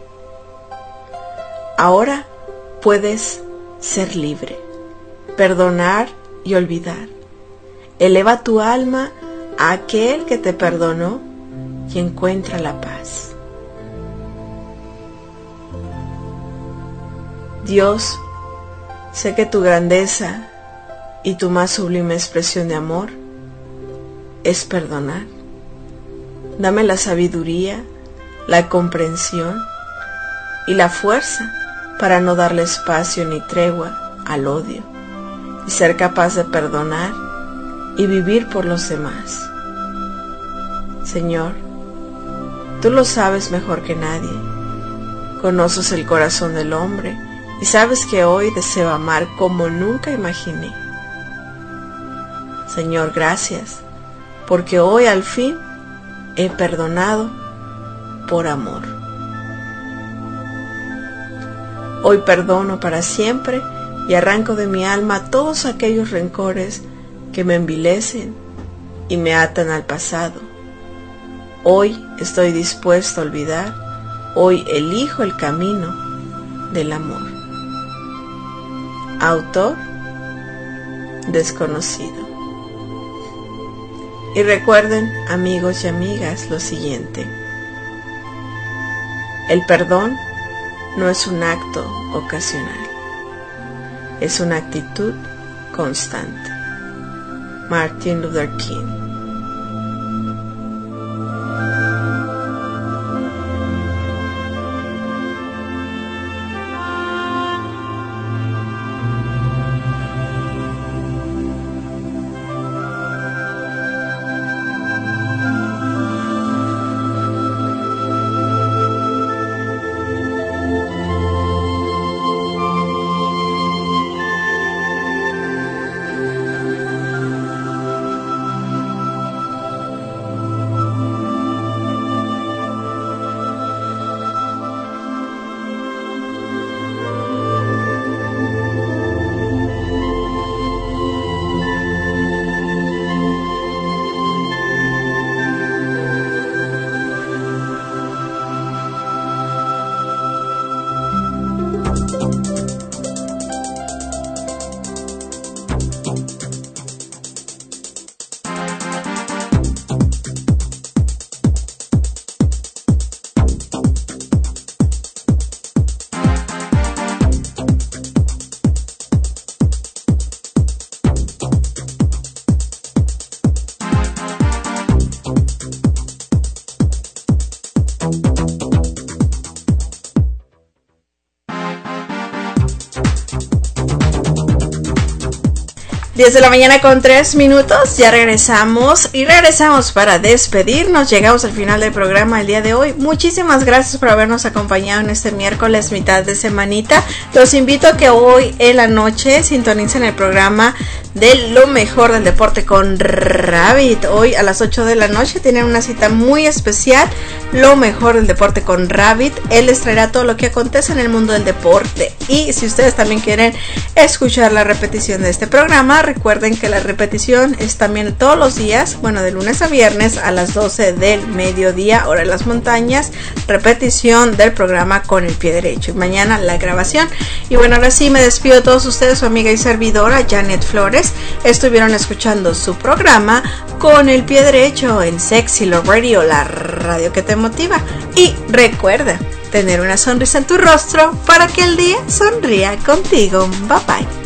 Ahora puedes ser libre, perdonar y olvidar. Eleva tu alma a aquel que te perdonó y encuentra la paz. Dios, sé que tu grandeza y tu más sublime expresión de amor es perdonar. Dame la sabiduría, la comprensión y la fuerza para no darle espacio ni tregua al odio y ser capaz de perdonar y vivir por los demás. Señor, tú lo sabes mejor que nadie. Conoces el corazón del hombre y sabes que hoy deseo amar como nunca imaginé. Señor, gracias, porque hoy al fin he perdonado por amor. Hoy perdono para siempre y arranco de mi alma todos aquellos rencores que me envilecen y me atan al pasado. Hoy estoy dispuesto a olvidar, hoy elijo el camino del amor. Autor desconocido. Y recuerden, amigos y amigas, lo siguiente: el perdón no es un acto ocasional, es una actitud constante. Martin Luther King. 10 de la mañana con 3 minutos, ya regresamos para despedirnos. Llegamos al final del programa el día de hoy. Muchísimas gracias por habernos acompañado en este miércoles, mitad de semanita. Los invito a que hoy en la noche sintonicen el programa de lo mejor del deporte con Rabbit. Hoy a las 8 de la noche tienen una cita muy especial, lo mejor del deporte con Rabbit. Él les traerá todo lo que acontece en el mundo del deporte. Y si ustedes también quieren escuchar la repetición de este programa, recuerden que la repetición es también todos los días, bueno, de lunes a viernes a las 12 del mediodía, hora de las montañas, repetición del programa Con el Pie Derecho. Y mañana la grabación. Y bueno, ahora sí me despido de todos ustedes, su amiga y servidora Janet Flores. Estuvieron escuchando su programa Con el Pie Derecho en Sexy Love Radio, la radio que te motiva. Y recuerda tener una sonrisa en tu rostro para que el día sonría contigo. Bye bye.